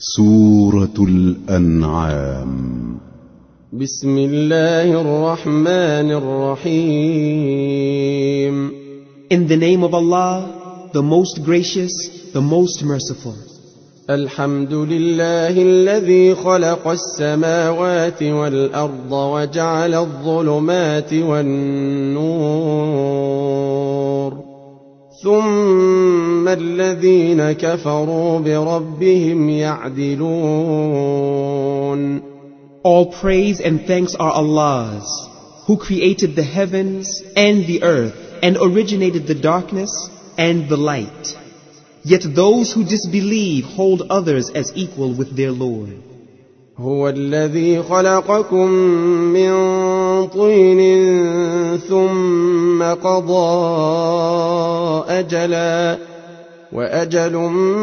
سورة الأنعام. بسم الله الرحمن الرحيم. In the name of Allah, the most gracious, the most merciful. الحمد لله الذي خلق السماوات والأرض وجعل الظلمات والنور ثم الذين كفروا بربهم يعدلون. All praise and thanks are Allah's, who created the heavens and the earth and originated the darkness and the light. Yet those who disbelieve hold others as equal with their Lord. هو الذي خلقكم من طين ثم قضى أجلا وأجل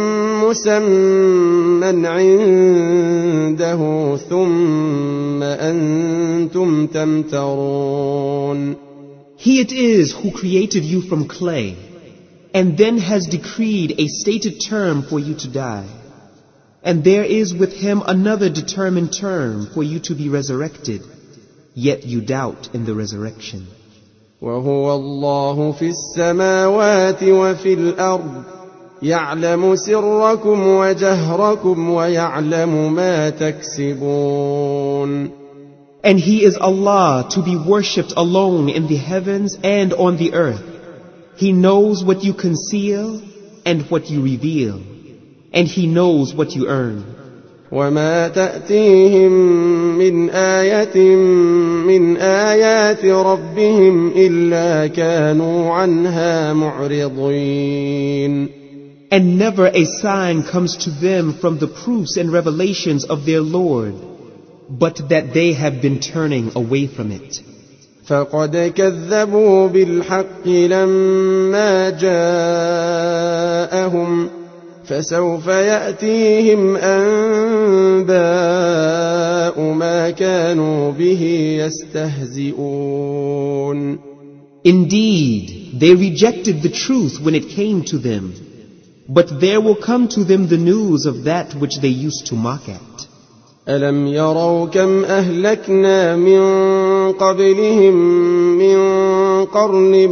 مسمى عنده ثم أنتم تمترون. He it is who created you from clay, and then has decreed a stated term for you to die. And there is with him another determined term for you to be resurrected, yet you doubt in the resurrection. وهو الله في السماوات وفي الأرض يعلم سركم وجهركم ويعلم ما تكسبون. And he is Allah to be worshipped alone in the heavens and on the earth. He knows what you conceal and what you reveal, and he knows what you earn. وما تأتيهم من آية من آيات ربهم إلا كانوا عنها معرضين. And never a sign comes to them from the proofs and revelations of their Lord, but that they have been turning away from it. فقد كذبوا بالحق لما جاءهم فسوف يأتيهم أنباء ما كانوا به يستهزئون. Indeed, they rejected the truth when it came to them, but there will come to them the news of that which they used to mock at. ألم يروا كم أهلكنا من قبلهم من قرن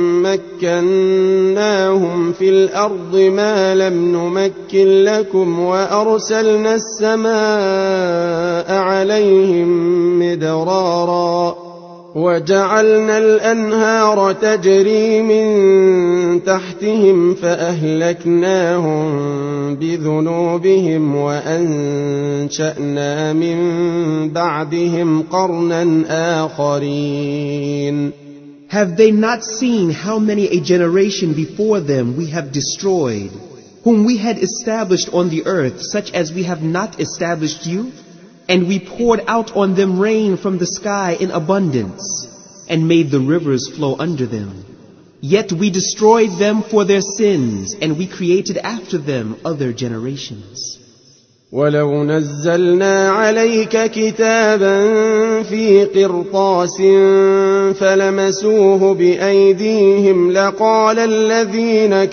مكناهم في الأرض ما لم نمكن لكم وأرسلنا السماء عليهم مدرارا وجعلنا الأنهار تجري من تحتهم فأهلكناهم بذنوبهم وأنشأنا من بعدهم قرنا آخرين. Have they not seen how many a generation before them we have destroyed, whom we had established on the earth such as we have not established you? And we poured out on them rain from the sky in abundance, and made the rivers flow under them. Yet we destroyed them for their sins, and we created after them other generations. ولو نزلنا عليك كتابا في قرطاس فلمسوه بأيديهم لقال الذين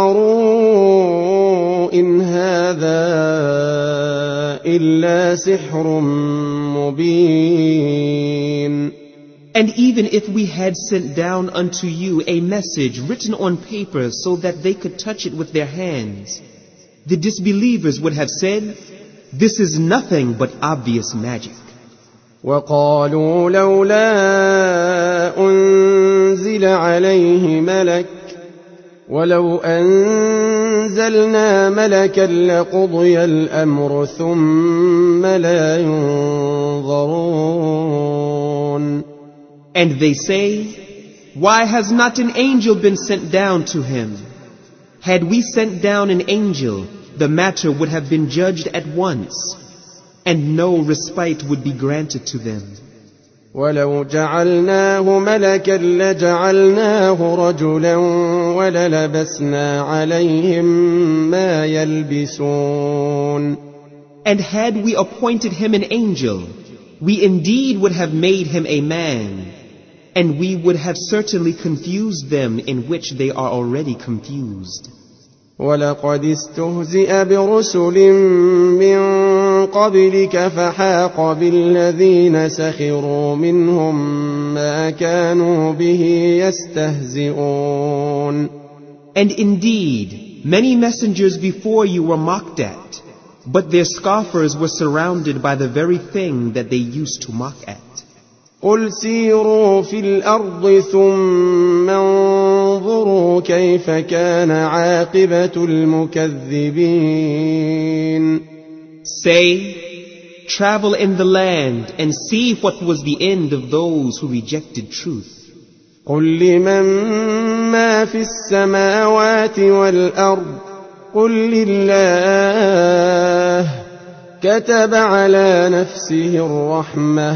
كفروا إن هذا إلا سحر مبين. And even if we had sent down unto you a message written on paper so that they could touch it with their hands, the disbelievers would have said, this is nothing but obvious magic. وقالوا لولا أنزل عليه ملك ولو أنزلنا ملكا لقضي الأمر ثم لا ينظرون. And they say, why has not an angel been sent down to him? Had we sent down an angel, the matter would have been judged at once, and no respite would be granted to them. ولو جعلناه ملكا لجعلناه رجلا وللبسنا عليهم ما يلبسون. And had we appointed him an angel, we indeed would have made him a man, and we would have certainly confused them in which they are already confused. ولقد استهزئ برسل من قبلك فحاق بالذين سخروا منهم ما كانوا به يستهزئون. And indeed, many messengers before you were mocked at, but their scoffers were surrounded by the very thing that they used to mock at. قل سيروا في الأرض ثم انظروا كيف كان عاقبة المكذبين. Say, travel in the land and see what was the end of those who rejected truth. قل لمن ما في السماوات والأرض قل لله كتب على نفسه الرحمة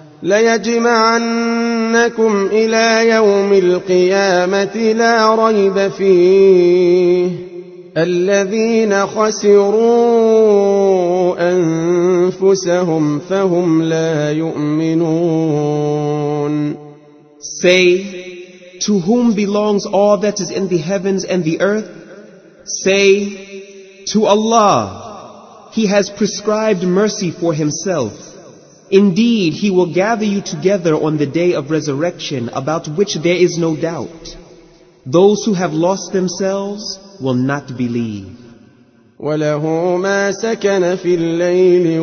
ليجمعنكم إلى يوم القيامة لا ريب فيه الذين خسروا أنفسهم فهم لا يؤمنون. Say, to whom belongs all that is in the heavens and the earth? Say, to Allah. He has prescribed mercy for himself. Indeed, he will gather you together on the day of resurrection, about which there is no doubt. Those who have lost themselves will not believe. وله ما سكن في الليل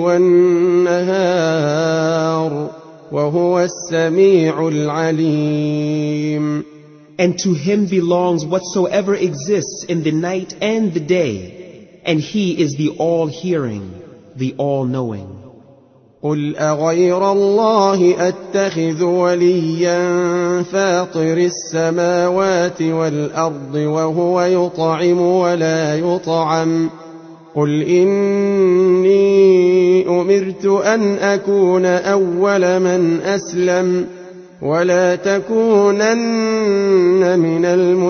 والنهار وهو السميع العليم. And to him belongs whatsoever exists in the night and the day, and he is the all-hearing, the all-knowing. قل أغير الله أتخذ وليا فاطر السماوات والأرض وهو يطعم ولا يطعم قل إني أمرت أن أكون أول من أسلم ولا تكونن من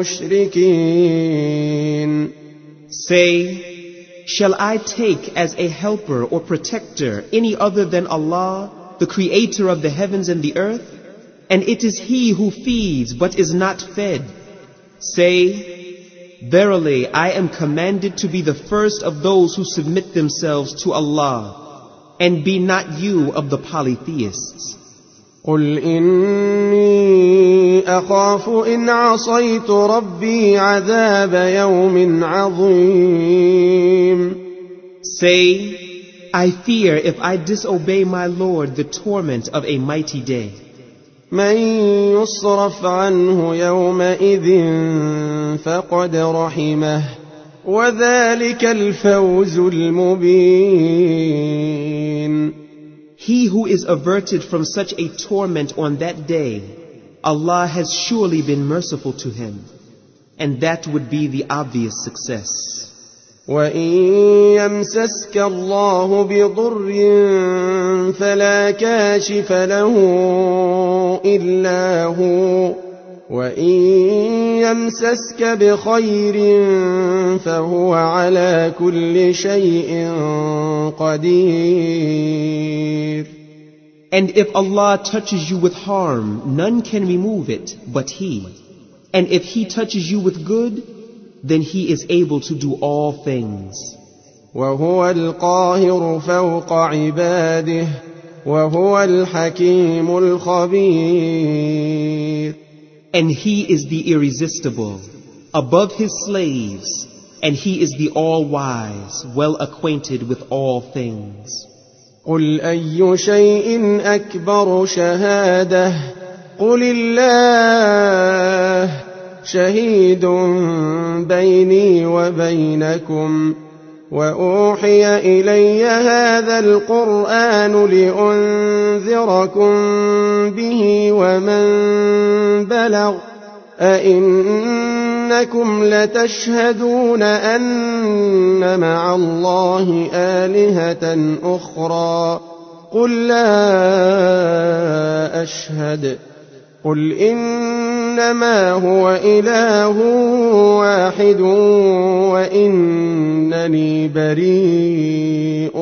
المشركين. Say, shall I take as a helper or protector any other than Allah, the creator of the heavens and the earth? And it is He who feeds but is not fed. Say, verily I am commanded to be the first of those who submit themselves to Allah, and be not you of the polytheists. قل إني أخاف إن عصيت ربي عذاب يوم عظيم. Say, I fear if I disobey my Lord the torment of a mighty day. من يصرف عنه يومئذ فقد رحمه وذلك الفوز المبين. He who is averted from such a torment on that day, Allah has surely been merciful to him, and that would be the obvious success. وَإِن يَمْسَسْكَ اللَّهُ بِضُرٍّ فَلَا كَاشِفَ لَهُ إِلَّا هُوَ وَإِن يَمْسَسْكَ بِخَيْرٍ فَهُوَ عَلَى كُلِّ شَيْءٍ قَدِيرٌ. And if Allah touches you with harm, none can remove it but He. And if He touches you with good, then He is able to do all things. وَهُوَ الْقَاهِرُ فَوْقَ عِبَادِهِ وَهُوَ الْحَكِيمُ الْخَبِيرُ. And He is the irresistible, above His slaves, and He is the all-wise, well acquainted with all things. قل أي شيء أكبر شهادة قل الله شهيد بيني وبينكم وأوحي إلي هذا القرآن لأنذركم به ومن بلغ أئنكم لتشهدون أن مع الله آلهة أخرى قل لا أشهد قل إنما هو إله واحد وإنني بريء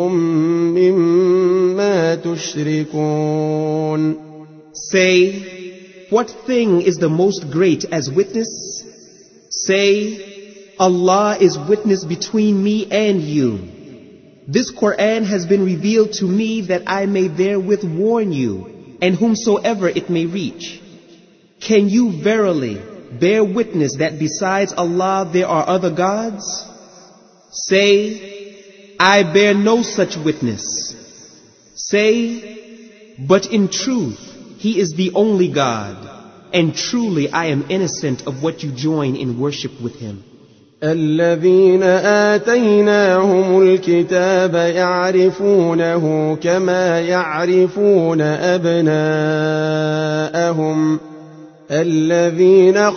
مما تشركون. Say, what thing is the most great as witness? Say, Allah is witness between me and you. This Quran has been revealed to me that I may therewith warn you, and whomsoever it may reach. Can you verily bear witness that besides Allah there are other gods? Say, I bear no such witness. Say, but in truth, He is the only God, and truly I am innocent of what you join in worship with Him. الذين آتيناهم الكتاب يعرفونه كما يعرفون أبناءهم الذين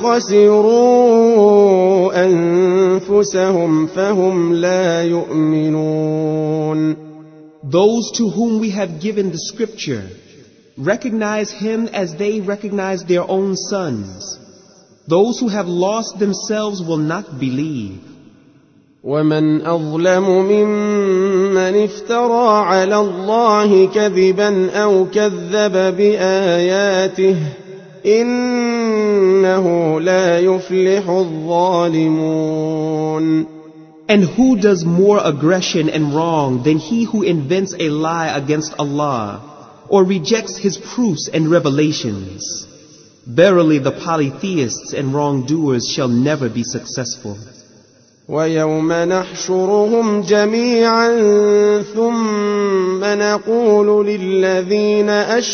خسروا أنفسهم فهم لا يؤمنون. Those to whom we have given the scripture recognize Him as they recognize their own sons. Those who have lost themselves will not believe. ومن أظلم ممن افترى على الله كذبا أو كذب بآياته إنه لا يفلح الظالمون. And who does more aggression and wrong than he who invents a lie against Allah or rejects His proofs and revelations? Verily the polytheists and wrongdoers shall never be successful. ويوم نحشرهم جميعا ثم نقول للذين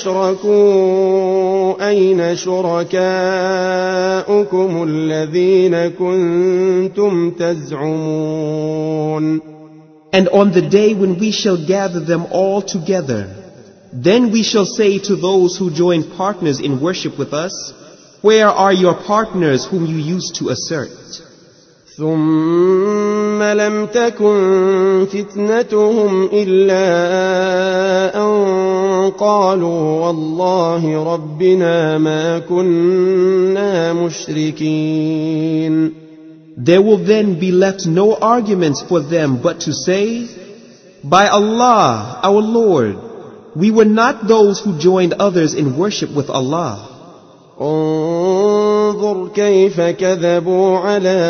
أشركوا أين شركاؤكم الذين كنتم تزعمون. And on the day when we shall gather them all together, then we shall say to those who join partners in worship with us, where are your partners whom you used to assert? ثم لم تكن فتنتهم إلا أن قالوا والله ربنا ما كنا مشركين. There will then be left no arguments for them but to say, by Allah, our Lord, we were not those who joined others in worship with Allah. انظر كيف كذبوا على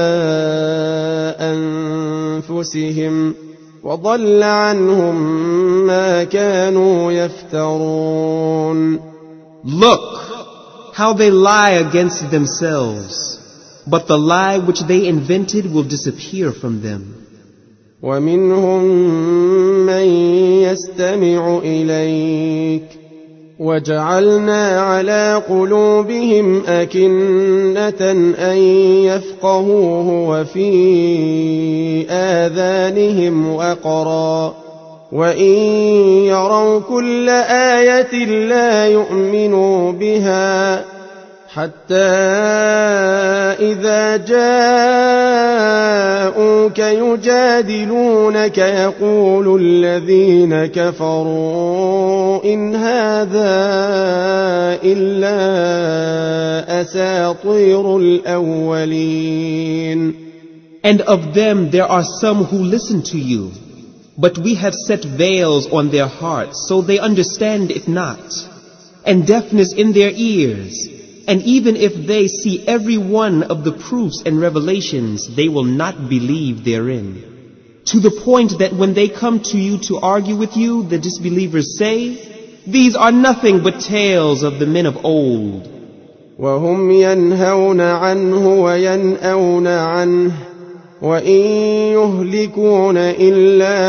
أنفسهم وضل عنهم ما كانوا يفترون. Look how they lie against themselves, but the lie which they invented will disappear from them. ومنهم من يستمع إليك وجعلنا على قلوبهم أكنة أن يفقهوه وفي آذانهم وقرا وإن يروا كل آية لا يؤمنوا بها حتى إذا جاءوك يجادلونك يقول الذين كفروا إن هذا إلا أساطير الأولين. And of them there are some who listen to you, but we have set veils on their hearts so they understand it not, and deafness in their ears. And even if they see every one of the proofs and revelations, they will not believe therein. To the point that when they come to you to argue with you, the disbelievers say, these are nothing but tales of the men of old. وهم ينهون عنه وينأون عنه وإن يهلكون إلا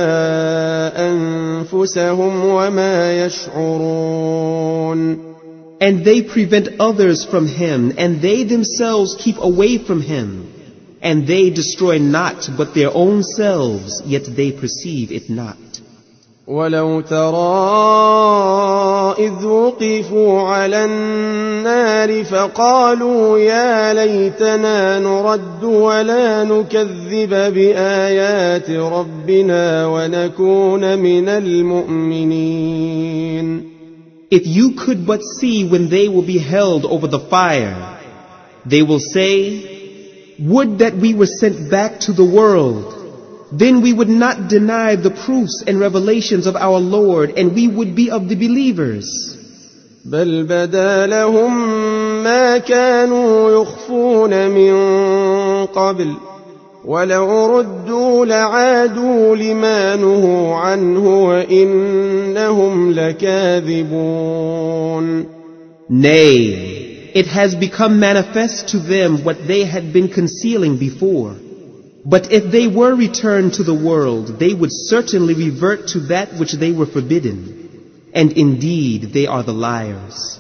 أنفسهم وما يشعرون. And they prevent others from Him, and they themselves keep away from Him. And they destroy not but their own selves, yet they perceive it not. ولو ترى إذ وقفوا على النار فقالوا يا ليتنا نرد ولا نكذب بآيات ربنا ونكون من المؤمنين. If you could but see when they will be held over the fire, they will say, would that we were sent back to the world. Then we would not deny the proofs and revelations of our Lord, and we would be of the believers. بل بدا لهم ما كانوا يخفون من قبل ولو ردوا لعادوا لما نهوا عنه وإنهم لكاذبون. Nay, it has become manifest to them what they had been concealing before. But if they were returned to the world, they would certainly revert to that which they were forbidden. And indeed, they are the liars.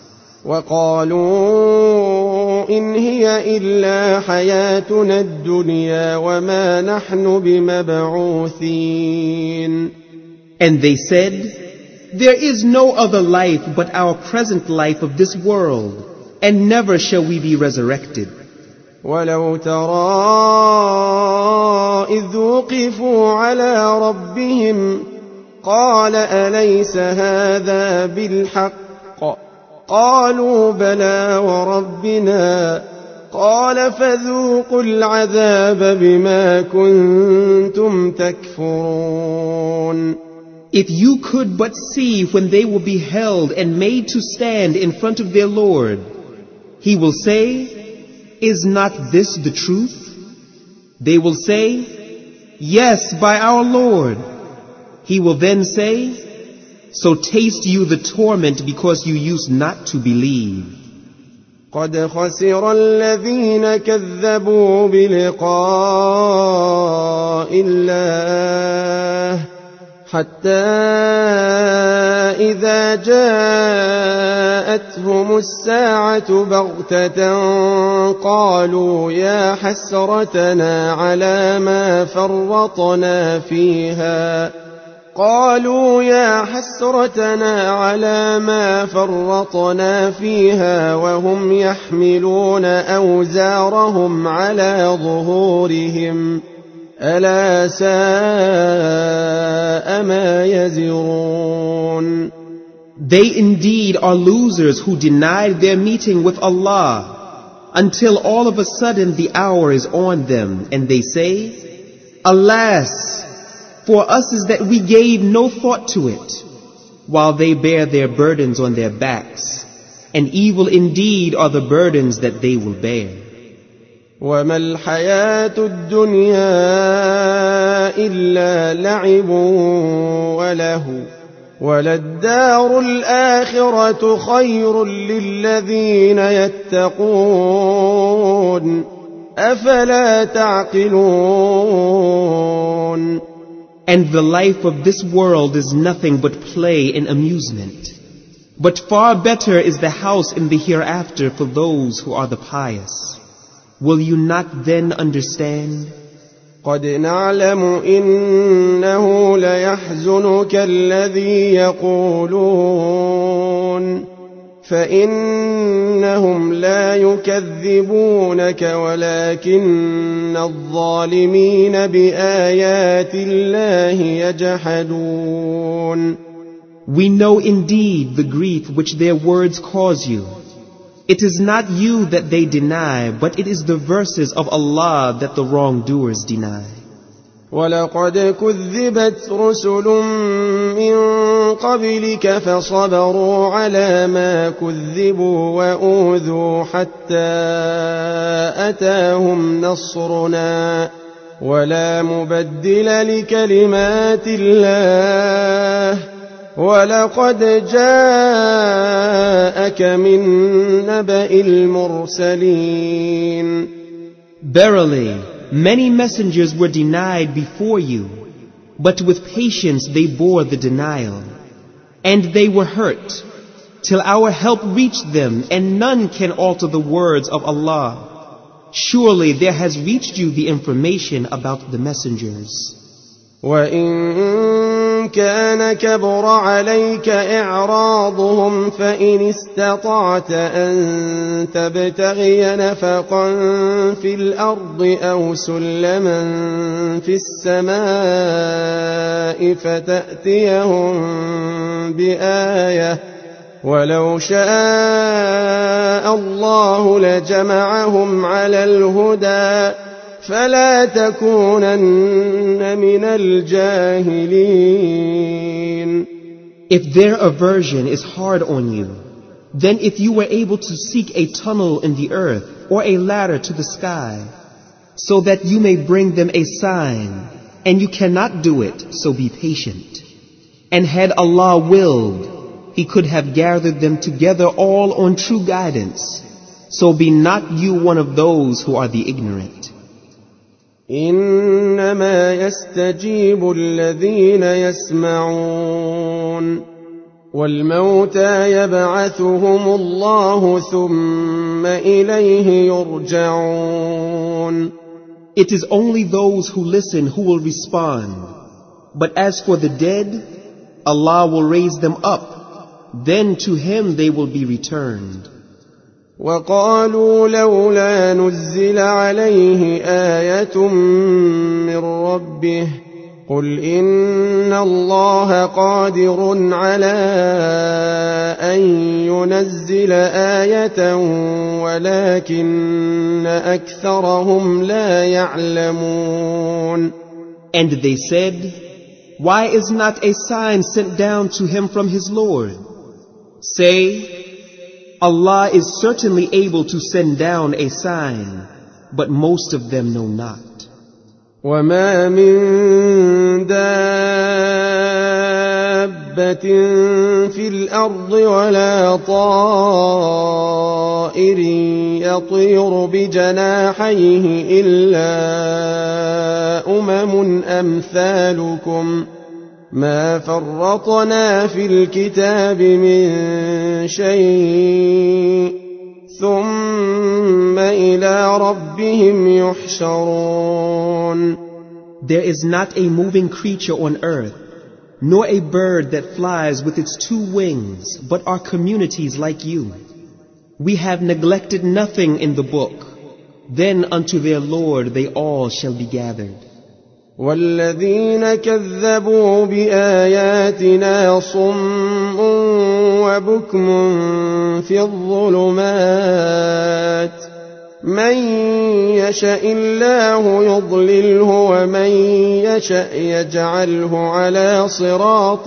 وقالوا إن هي إلا حياتنا الدنيا وما نحن بمبعوثين. And they said, there is no other life but our present life of this world, and never shall we be resurrected. ولو ترى إذ وقفوا على ربهم قال أليس هذا بالحق قالوا بلى وربنا قال فذوقوا العذاب بما كنتم تكفرون. If you could but see when they will be held and made to stand in front of their Lord, He will say, is not this the truth? They will say, yes, by our Lord. He will then say, so taste you the torment because you used not to believe. قد خسر الذين كذبوا بلقاء الله حتى إذا جاءتهم الساعة بغتة قالوا يا حسرتنا على ما فرطنا فيها وهم يحملون أوزارهم على ظهورهم ألا ساء ما يزرون. They indeed are losers who denied their meeting with Allah until all of a sudden the hour is on them and they say, alas, for us is that we gave no thought to it, while they bear their burdens on their backs, and evil indeed are the burdens that they will bear. وما الحياة الدنيا إلا لعب وله وللدار الآخرة خير للذين يتقون أفلا تعقلون. And the life of this world is nothing but play and amusement. But far better is the house in the hereafter for those who are the pious. Will you not then understand? قد نعلم إنه ليحزنك الذي يقولون فإنهم لا يكذبونك ولكن الظالمين بآيات الله يجحدون. We know indeed the grief which their words cause you. It is not you that they deny, but it is the verses of Allah that the wrongdoers deny. ولقد كذبت رسل من قبلك فصبروا على ما كذبوا وأوذوا حتى أتاهم نصرنا ولا مبدل لكلمات الله ولقد جاءك من نبأ المرسلين. Verily, many messengers were denied before you, but with patience they bore the denial. And they were hurt, till our help reached them, and none can alter the words of Allah. Surely there has reached you the information about the messengers. وَإِن كَانَ كَبُرَ عَلَيْكَ إِعْرَاضُهُمْ فَإِنِ اسْتَطَعْتَ أَن تَبْتَغِيَ نَفَقًا فِي الْأَرْضِ أَوْ سُلَّمًا فِي السَّمَاءِ فَتَأْتِيَهُم بِآيَةٍ وَلَوْ شَاءَ اللَّهُ لَجَمَعَهُمْ عَلَى الْهُدَى فلا تكونن من الجاهلين. If their aversion is hard on you, then if you were able to seek a tunnel in the earth or a ladder to the sky, so that you may bring them a sign, and you cannot do it, so be patient. And had Allah willed, He could have gathered them together all on true guidance. So be not you one of those who are the ignorant. إنما يستجيب الذين يسمعون والموتى يبعثهم الله ثم إليه يرجعون. It is only those who listen who will respond. But as for the dead, Allah will raise them up. Then to Him they will be returned. وقالوا لولا نزل عليه آية من ربه قل إن الله قادر على أن ينزل آية ولكن أكثرهم لا يعلمون. And they said, why is not a sign sent down to him from his Lord? Say, Allah is certainly able to send down a sign, but most of them know not. وما من دابة في الأرض ولا طائر يطير بجناحيه إلا أمثالكم ما فرطنا في الكتاب من شيء ثم إلى ربهم يحشرون. There is not a moving creature on earth, nor a bird that flies with its two wings, but are communities like you. We have neglected nothing in the book. Then unto their Lord they all shall be gathered. والذين كذبوا بآياتنا صم وبكم في الظلمات من يشاء الله يضلله ومن يشاء يجعله على صراط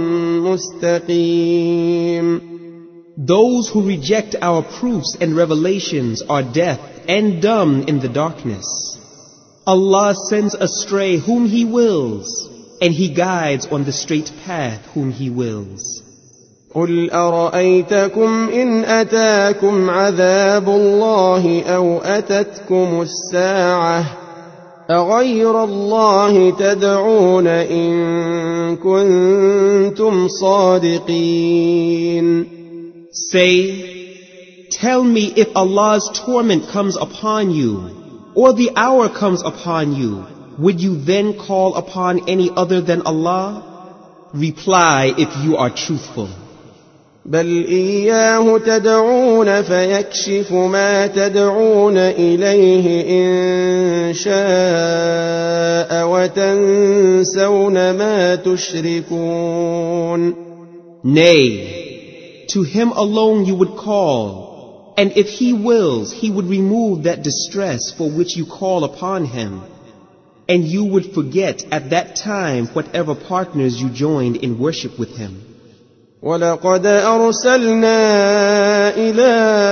مستقيم. Those who reject our proofs and revelations are deaf and dumb in the darkness. Allah sends astray whom He wills, and He guides on the straight path whom He wills. قل أرأيتكم إن أتاكم عذاب الله أو أتتكم الساعة أغير الله تدعون إن كنتم صادقين. Say, tell me if Allah's torment comes upon you, or the hour comes upon you, would you then call upon any other than Allah? Reply if you are truthful. بل إياه تدعون فيكشف ما تدعون إليه إن شاء وتنسون ما تشركون. Nay, to Him alone you would call, and if He wills, He would remove that distress for which you call upon Him, and you would forget at that time whatever partners you joined in worship with Him. ولقد أرسلنا إلى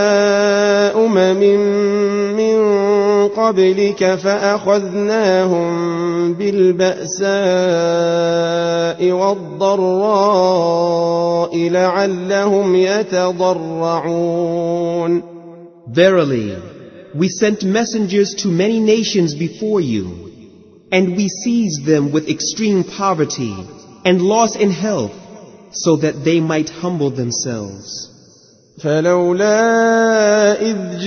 من قبلك فأخذناهم بالبأساء والضراء لعلهم يتضرعون. Verily, we sent messengers to many nations before you, and we seized them with extreme poverty and loss in health, so that they might humble themselves. فلولا إذ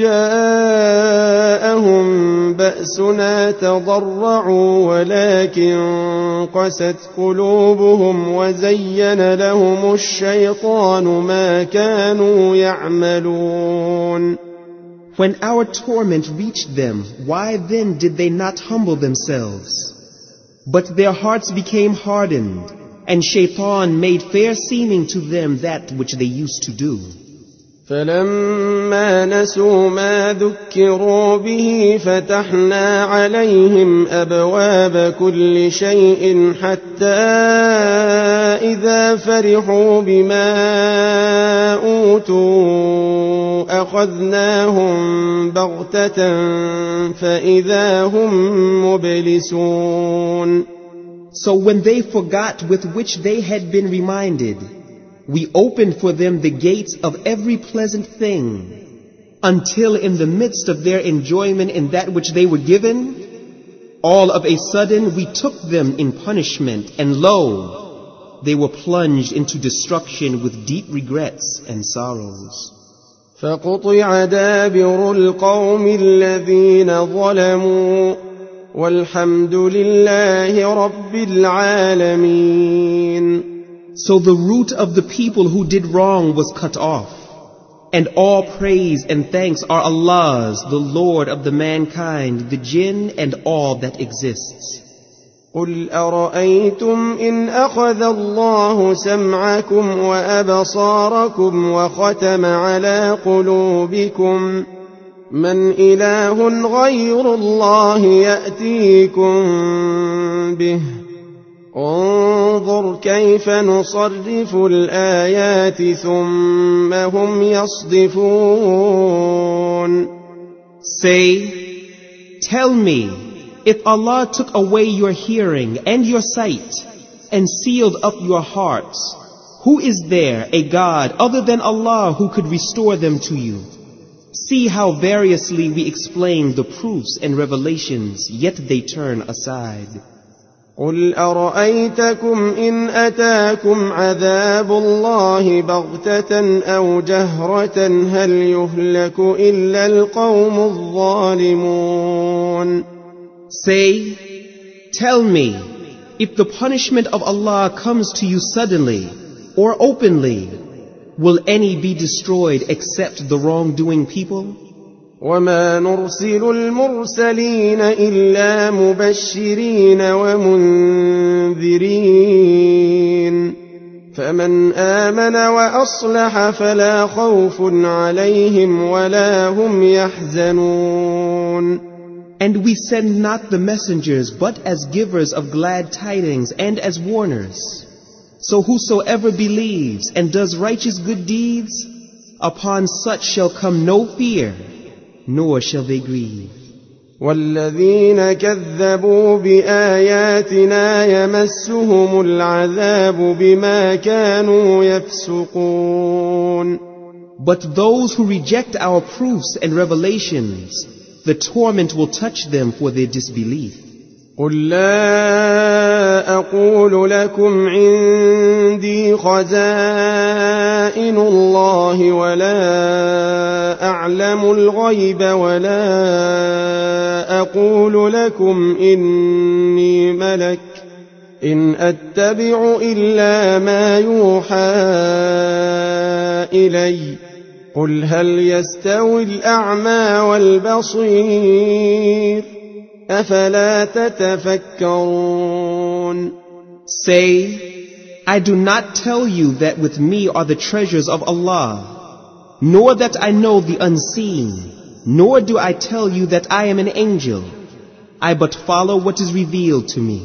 جاءهم بأسنا تضرعوا ولكن قست قلوبهم وزين لهم الشيطان ما كانوا يعملون. When our torment reached them, why then did they not humble themselves? But their hearts became hardened, and Shaitan made fair seeming to them that which they used to do. فلما نسوا ما ذكروا به فتحنا عليهم أبواب كل شيء حتى إذا فرحوا بما أوتوا أخذناهم بغتة فإذا هم مبلسون. So when they forgot with which they had been reminded, we opened for them the gates of every pleasant thing, until in the midst of their enjoyment in that which they were given, all of a sudden we took them in punishment, and lo, they were plunged into destruction with deep regrets and sorrows. فقطع دابر القوم الذين ظلموا والحمد لله رب العالمين. So the root of the people who did wrong was cut off, and all praise and thanks are Allah's, the Lord of the mankind, the jinn, and all that exists. قل أرأيتم إن أخذ الله سمعكم وأبصاركم وختم على قلوبكم من إله غير الله يأتيكم به انظر كيف نصرف الآيات ثم هم يصدفون. Say, tell me, if Allah took away your hearing and your sight and sealed up your hearts, who is there a God other than Allah who could restore them to you? See how variously we explain the proofs and revelations, yet they turn aside. قل أرأيتكم إن أتاكم عذاب الله بغتة أو جهرة هل يهلك إلا القوم الظالمون. Say, tell me, if the punishment of Allah comes to you suddenly or openly, will any be destroyed except the wrongdoing people? وما نرسل المرسلين إلا مبشرين ومنذرين فمن آمن وأصلح فلا خوف عليهم ولا هم يحزنون. And we send not the messengers but as givers of glad tidings and as warners. So whosoever believes and does righteous good deeds, upon such shall come no fear, nor shall they grieve. والذين كذبوا بآياتنا يمسهم العذاب بما كانوا يفسقون. But those who reject our proofs and revelations, the torment will touch them for their disbelief. قل لا أقول لكم عندي خزائن الله ولا أعلم الغيب ولا أقول لكم إني ملك إن أتبع إلا ما يوحى إلي قل هل يستوي الأعمى والبصير أفلا تتفكرون. Say, I do not tell you that with me are the treasures of Allah, nor that I know the unseen, nor do I tell you that I am an angel. I but follow what is revealed to me.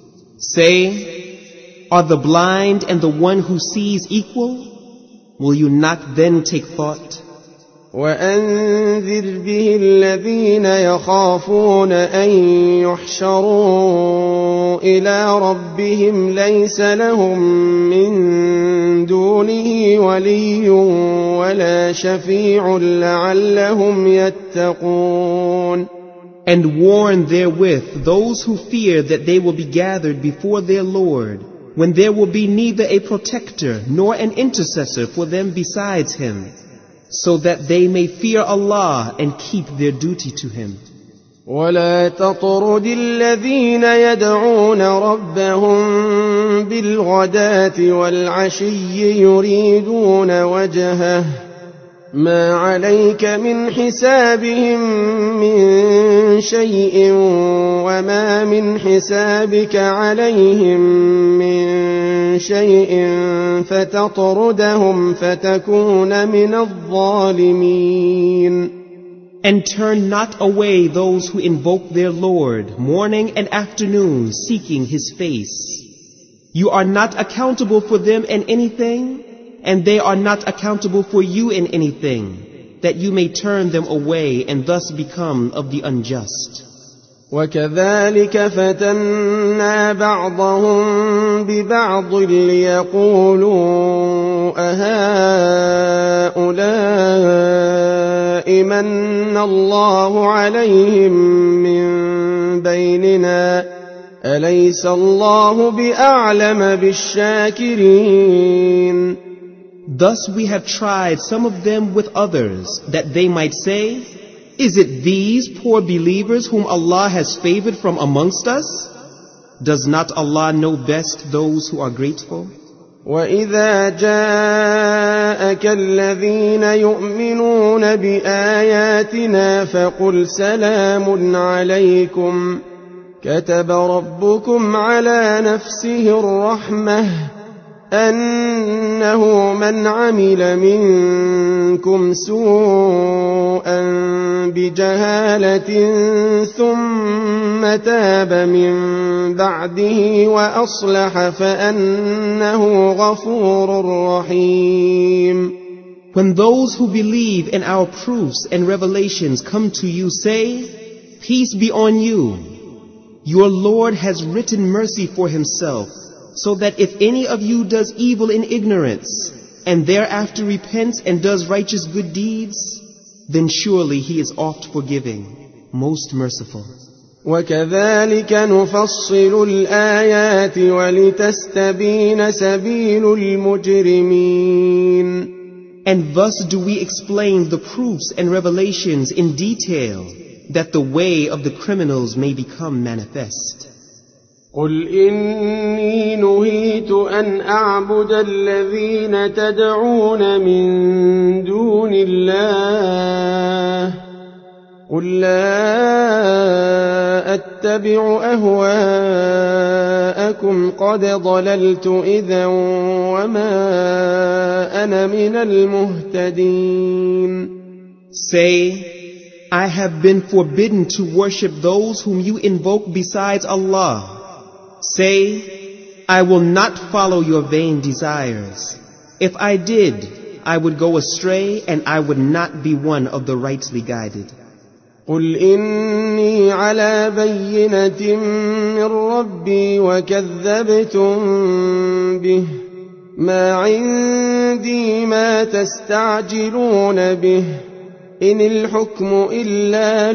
Say, are the blind and the one who sees equal? Will you not then take thought? وأنذر به الذين يخافون أن يحشروا إلى ربهم ليس لهم من دونه ولي ولا شفيع لعلهم يتقون. And warn therewith those who fear that they will be gathered before their Lord, when there will be neither a protector nor an intercessor for them besides Him, so that they may fear Allah and keep their duty to Him. ولا تطرد الذين يدعون ربهم بالغداة والعشي يريدون وجهه ما عليك من حسابهم من شيء وما من حسابك عليهم من شيء فتطردهم فتكون من الظالمين. And turn not away those who invoke their Lord morning and afternoon seeking His face. You are not accountable for them in anything, and they are not accountable for you in anything, that you may turn them away and thus become of the unjust. وكذلك فتنا بعضهم ببعض ليقولوا أهؤلاء من الله عليهم من بيننا أليس الله بأعلم بالشاكرين. Thus we have tried some of them with others, that they might say, is it these poor believers whom Allah has favored from amongst us? Does not Allah know best those who are grateful? وَإِذَا جَاءَكَ الَّذِينَ يُؤْمِنُونَ بِآيَاتِنَا فَقُلْ سَلَامٌ عَلَيْكُمْ كَتَبَ رَبُّكُمْ عَلَى نَفْسِهِ الرَّحْمَةَ أَنَّهُ مَنْ عَمِلَ مِنكُمْ سُوءًا بِجَهَالَةٍ ثُمَّ تَابَ مِن بَعْدِهِ وَأَصْلَحَ فَأَنَّهُ غَفُورٌ رَّحِيمٌ. When those who believe in our proofs and revelations come to you, say, peace be on you. Your Lord has written mercy for Himself, so that if any of you does evil in ignorance, and thereafter repents and does righteous good deeds, then surely He is oft forgiving, most merciful. وَكَذَلِكَ نُفَصِّلُ الْآيَاتِ وَلِتَسْتَبِينَ سَبِيلُ الْمُجْرِمِينَ. And thus do we explain the proofs and revelations in detail, that the way of the criminals may become manifest. قُلْ إِنِّي نُهِيتُ أَنْ أَعْبُدَ الَّذِينَ تَدْعُونَ مِن دُونِ اللَّهِ قُل لَّا أَتَّبِعُ أَهْوَاءَكُمْ قَدْ ضَلَلْتُ إِذًا وَمَا أَنَا مِنَ الْمُهْتَدِينَ. Say, I have been forbidden to worship those whom you invoke besides Allah. Say, I will not follow your vain desires. If I did, I would go astray and I would not be one of the rightly guided. قُلْ إِنِّي عَلَى بَيِّنَةٍ مِّن رَّبِّي وَكَذَّبْتُم بِهِ مَا عِندِي مَا تَسْتَعْجِلُونَ بِهِ إِنِ الْحُكْمُ إِلَّا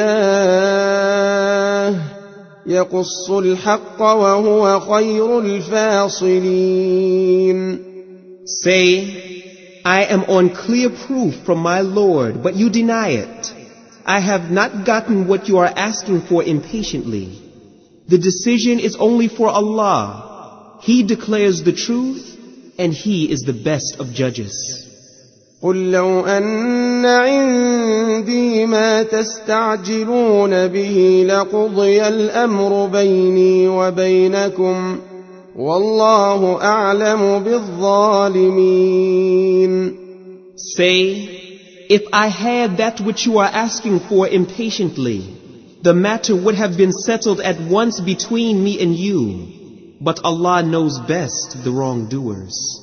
لِلَّهِ يَقُصُّ الْحَقَّ وَهُوَ خَيْرُ الْفَاصِلِينَ. Say, I am on clear proof from my Lord, but you deny it. I have not gotten what you are asking for impatiently. The decision is only for Allah. He declares the truth, and He is the best of judges. قُل لَّوْ أَنَّ عِندِي مَا تَسْتَعْجِلُونَ بِهِ لَقُضِيَ الْأَمْرُ بَيْنِي وَبَيْنَكُمْ وَاللَّهُ أَعْلَمُ بِالظَّالِمِينَ. Say, if I had that which you are asking for impatiently, the matter would have been settled at once between me and you, but Allah knows best the wrongdoers.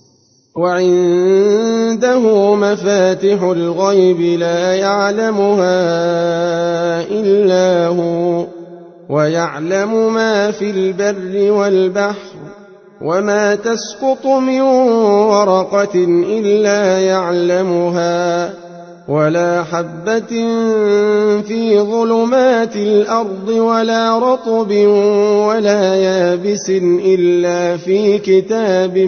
وعنده مفاتح الغيب لا يعلمها إلا هو ويعلم ما في البر والبحر وما تسقط من ورقة إلا يعلمها ولا حبة في ظلمات الأرض ولا رطب ولا يابس إلا في كتاب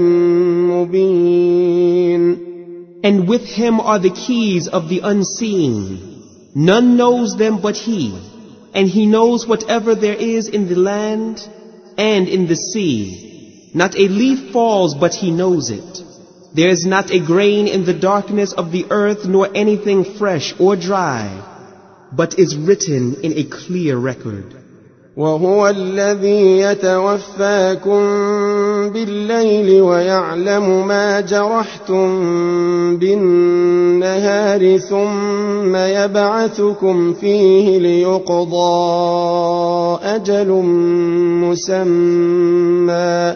مبين. And with Him are the keys of the unseen. None knows them but He, and He knows whatever there is in the land and in the sea. Not a leaf falls but He knows it. There is not a grain in the darkness of the earth nor anything fresh or dry, but is written in a clear record. وهو الذي يتوفاكم بالليل ويعلم ما جرحتم بالنهار ثم يبعثكم فيه ليقضى أجل مسمى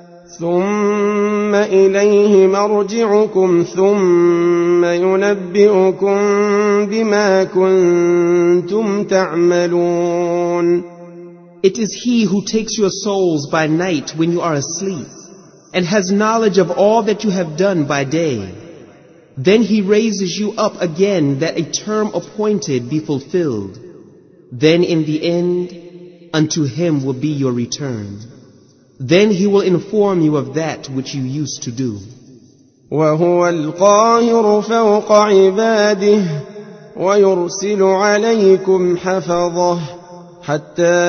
ثم إليه مرجعكم ثم ينبئكم بما كنتم تعملون. It is He who takes your souls by night when you are asleep, and has knowledge of all that you have done by day. Then He raises you up again that a term appointed be fulfilled. Then in the end, unto Him will be your return. Then He will inform you of that which you used to do. وهو القاهر فوق عباده ويرسل عليكم حفظه حتى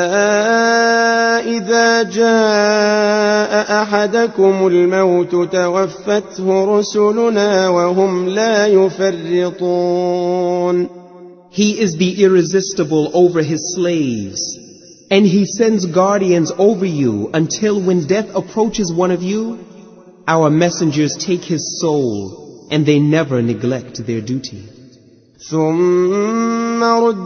إذا جاء أحدكم الموت توفته رسلنا وهم لا يفرطون. He is the irresistible over His slaves, and He sends guardians over you until when death approaches one of you, our messengers take his soul, and they never neglect their duty. ثم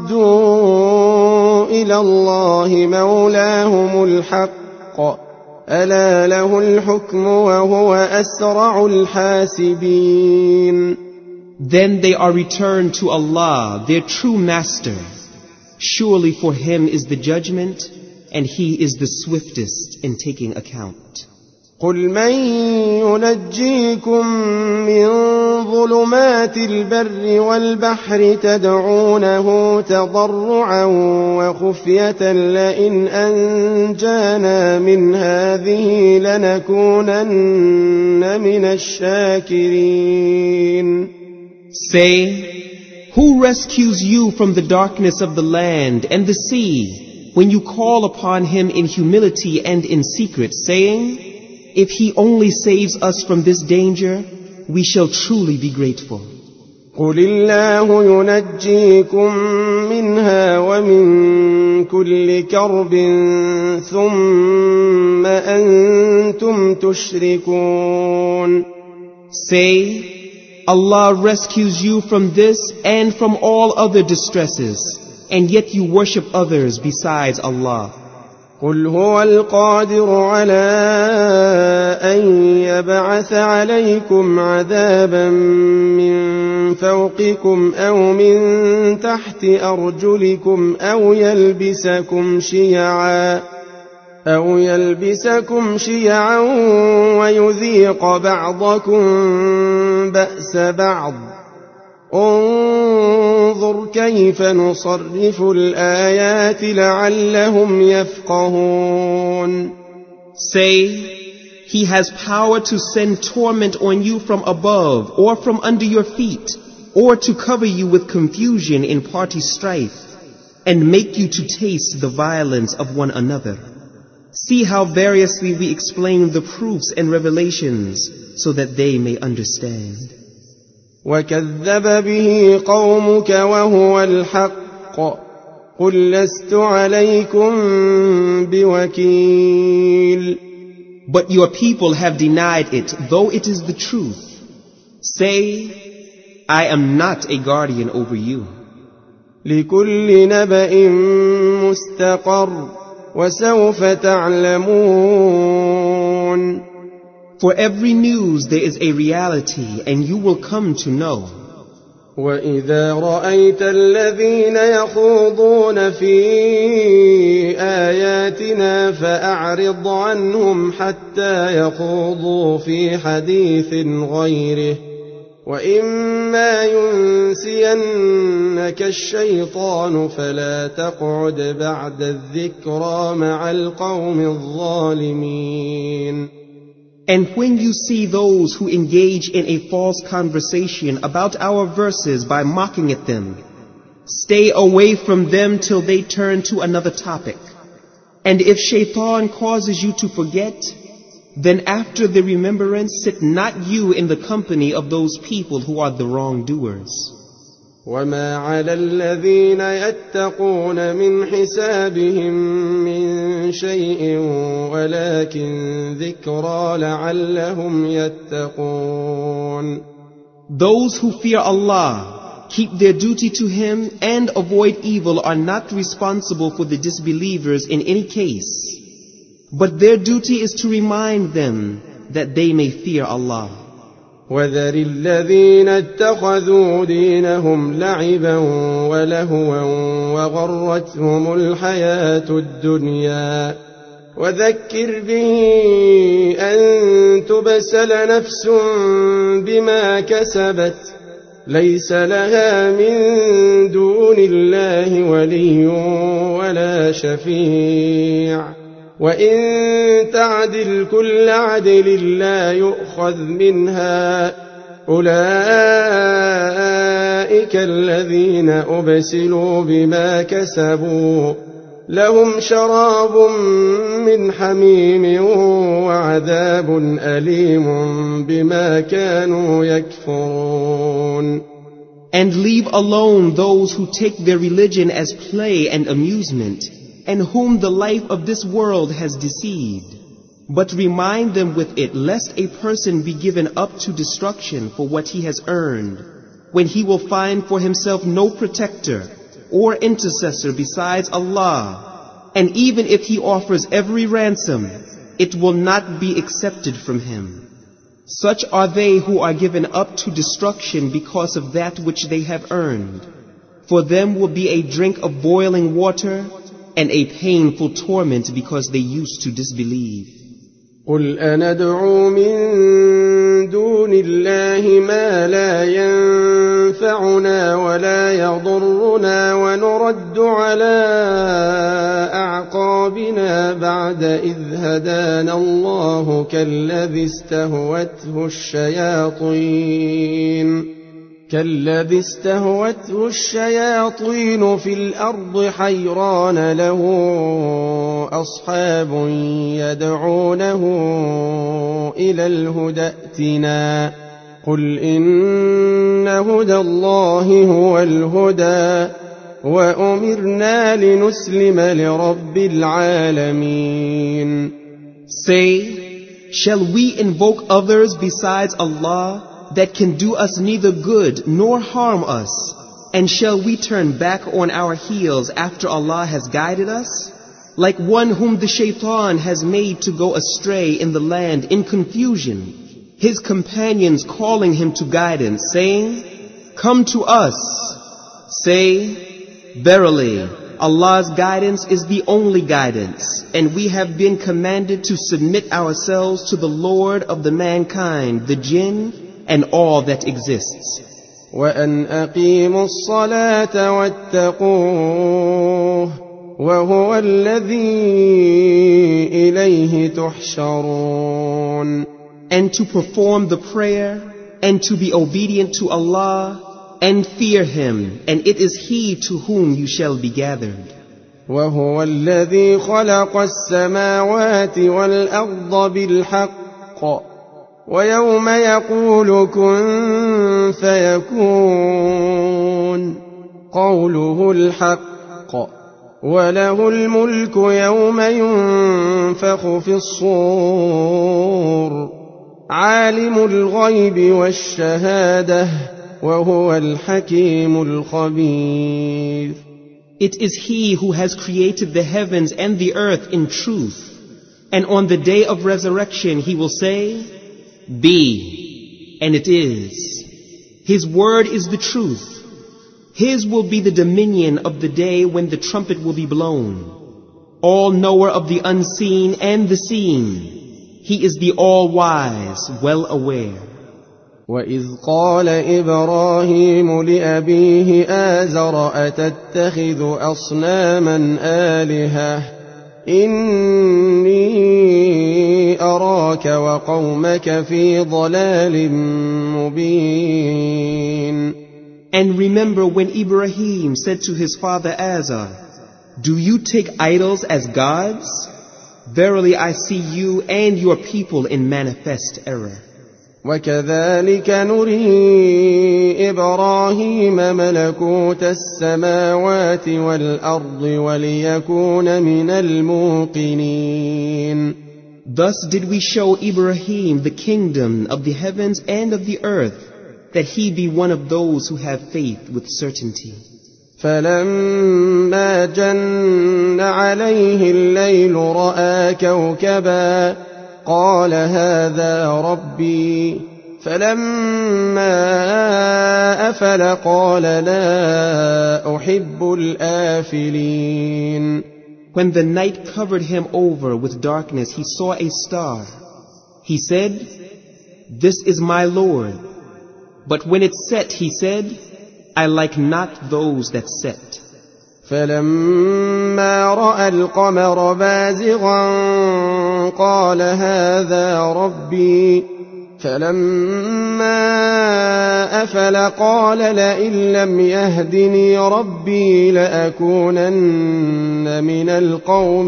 ردوا إلى الله مولاهم الحق ألا له الحكم وهو أسرع الحاسبين. Then they are returned to Allah, their true master. Surely for Him is the judgment, and He is the swiftest in taking account. قل من ينجيكم من ظلمات البر والبحر تدعونه تضرعا وخفية لئن أنجانا من هذه لنكونن من الشاكرين. Say, who rescues you from the darkness of the land and the sea when you call upon Him in humility and in secret, saying, if He only saves us from this danger, we shall truly be grateful. قل الله ينجيكم منها ومن كل كرب ثم أنتم تشركون. Say, Allah rescues you from this and from all other distresses, and yet you worship others besides Allah. قل هو القادر على أن يبعث عليكم عذابا من فوقكم أو من تحت أرجلكم أو يلبسكم شيعا ويذيق بعضكم بأس بعض. انظر كيف نصرف الآيات لعلهم يفقهون. Say, He has power to send torment on you from above or from under your feet, or to cover you with confusion in party strife, and make you to taste the violence of one another. See how variously we explain the proofs and revelations so that they may understand. وكذب به قومك وهو الحق قل لست عليكم بوكيل. But your people have denied it, though it is the truth. Say, I am not a guardian over you. لكل نبأ مستقر وسوف تعلمون. For every news there is a reality, and you will come to know. وإذا رأيت الذين يخوضون في آياتنا فأعرض عنهم حتى يخوضوا في حديث غيره وإما ينسينك الشيطان فلا تقعد بعد الذكرى مع القوم الظالمين. And when you see those who engage in a false conversation about our verses by mocking at them, stay away from them till they turn to another topic. And if shaitan causes you to forget, Then after the remembrance, sit not you in the company of those people who are the wrongdoers. وما على الذين يتقون من حسابهم من شيء ولكن ذكرى لعلهم يتقون. Those who fear Allah, keep their duty to Him and avoid evil are not responsible for the disbelievers in any case. But their duty is to remind them that they may fear Allah. وذر الذين اتخذوا دينهم لعبا ولهوا وغرتهم الحياة الدنيا وذكر به أن تبسل نفس بما كسبت ليس لها من دون الله ولي ولا شفيع وإن تعدل كل عدل لا يؤخذ منها أولئك الذين أبسلوا بما كسبوا لهم شراب من حميم وعذاب أليم بما كانوا يكفرون. And leave alone those who take their religion as play and amusement, and whom the life of this world has deceived. But remind them with it, lest a person be given up to destruction for what he has earned, when he will find for himself no protector or intercessor besides Allah. And even if he offers every ransom, it will not be accepted from him. Such are they who are given up to destruction because of that which they have earned. For them will be a drink of boiling water, and a painful torment because they used to disbelieve. قل أندعو من دون الله ما لا ينفعنا ولا يضرنا ونرد على أعقابنا بعد إذ هدانا الله كالذي استهوته الشياطين في الأرض حيران له أصحاب يدعونه إلى الهدى ائتنا قل إن هدى الله هو الهدى وأمرنا لنسلم لرب العالمين. Say, shall we invoke others besides Allah that can do us neither good nor harm us? And shall we turn back on our heels after Allah has guided us? Like one whom the shaitan has made to go astray in the land in confusion, his companions calling him to guidance, saying, come to us. Say, verily, Allah's guidance is the only guidance, and we have been commanded to submit ourselves to the Lord of the mankind, the jinn, and all that exists. وأن أقيموا الصلاة واتقوه وهو الذي إليه تحشرون. And to perform the prayer, and to be obedient to Allah, and fear Him, and it is He to whom you shall be gathered. وهو الذي خلق السماوات والأرض بالحق ويوم يقول كن فيكون قوله الحق وله الملك يوم ينفخ في الصور عالم الغيب والشهادة وهو الحكيم الخبير. It is He who has created the heavens and the earth in truth, and on the day of resurrection He will say, be, and it is. His word is the truth. His will be the dominion of the day when the trumpet will be blown. All knower of the unseen and the seen. He is the all-wise, well aware. وَإِذْ قَالَ إِبْرَاهِيمُ لِأَبِيهِ آزَرَ أَتَتَّخِذُ أَصْنَامًا آلِهَةً إِنِّي أَرَاكَ وَقَوْمَكَ فِي ضَلَالٍ مُبِينٍ. And remember when Ibrahim said to his father Azar, do you take idols as gods? Verily I see you and your people in manifest error. وكذلك نري إبراهيم ملكوت السماوات والأرض وليكون من الموقنين. Thus did we show Ibrahim the kingdom of the heavens and of the earth, that he be one of those who have faith with certainty. فلما جن عليه الليل رأى كوكبا قال هذا ربي فلما أفل قال لا أحب الآفلين. When the night covered him over with darkness, he saw a star. He said, "This is my Lord." But when it set, he said, "I like not those that set." فلما رأى القمر بازغا قال هذا ربي فلما أفل قال لئن لم يهدني ربي لأكونن من القوم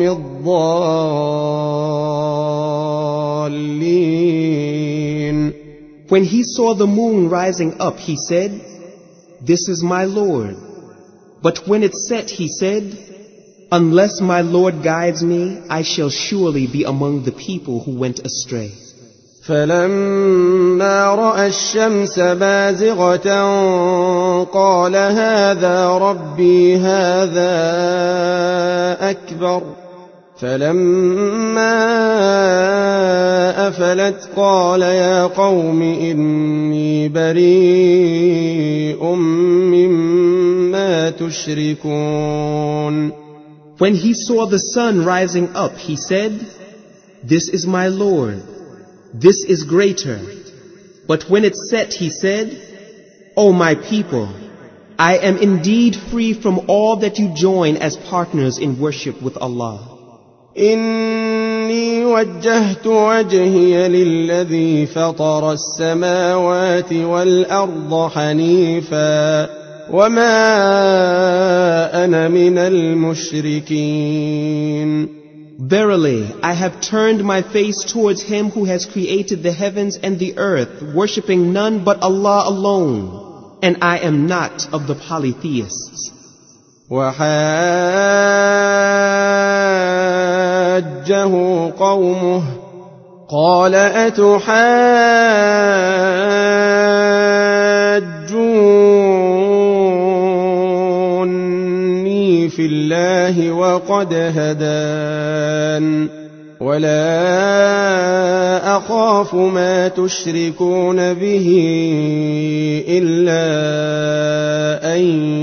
الضالين. When he saw the moon rising up, he said, "This is my Lord." But when it set, he said, "Unless my Lord guides me, I shall surely be among the people who went astray." فلما رأى الشمس بازغة قال هذا ربي هذا أكبر فلما أفلت قال يا قوم إني بريء مما تشركون. When he saw the sun rising up, he said, "This is my Lord. This is greater." But when it set, he said, "O my people, I am indeed free from all that you join as partners in worship with Allah. إني وجهت وجهي للذي فطر السماوات والأرض حنيفا وما أنا من المشركين. Verily, I have turned my face towards him who has created the heavens and the earth, worshipping none but Allah alone, and I am not of the polytheists. وحاجه قومه قال أتحاجوني في الله وقد هدان ولا أخاف ما تشركون به إلا أن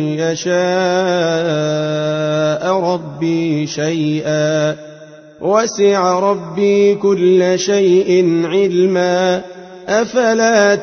يشاء ربي شيئا وسع ربي كل شيء علما أفلا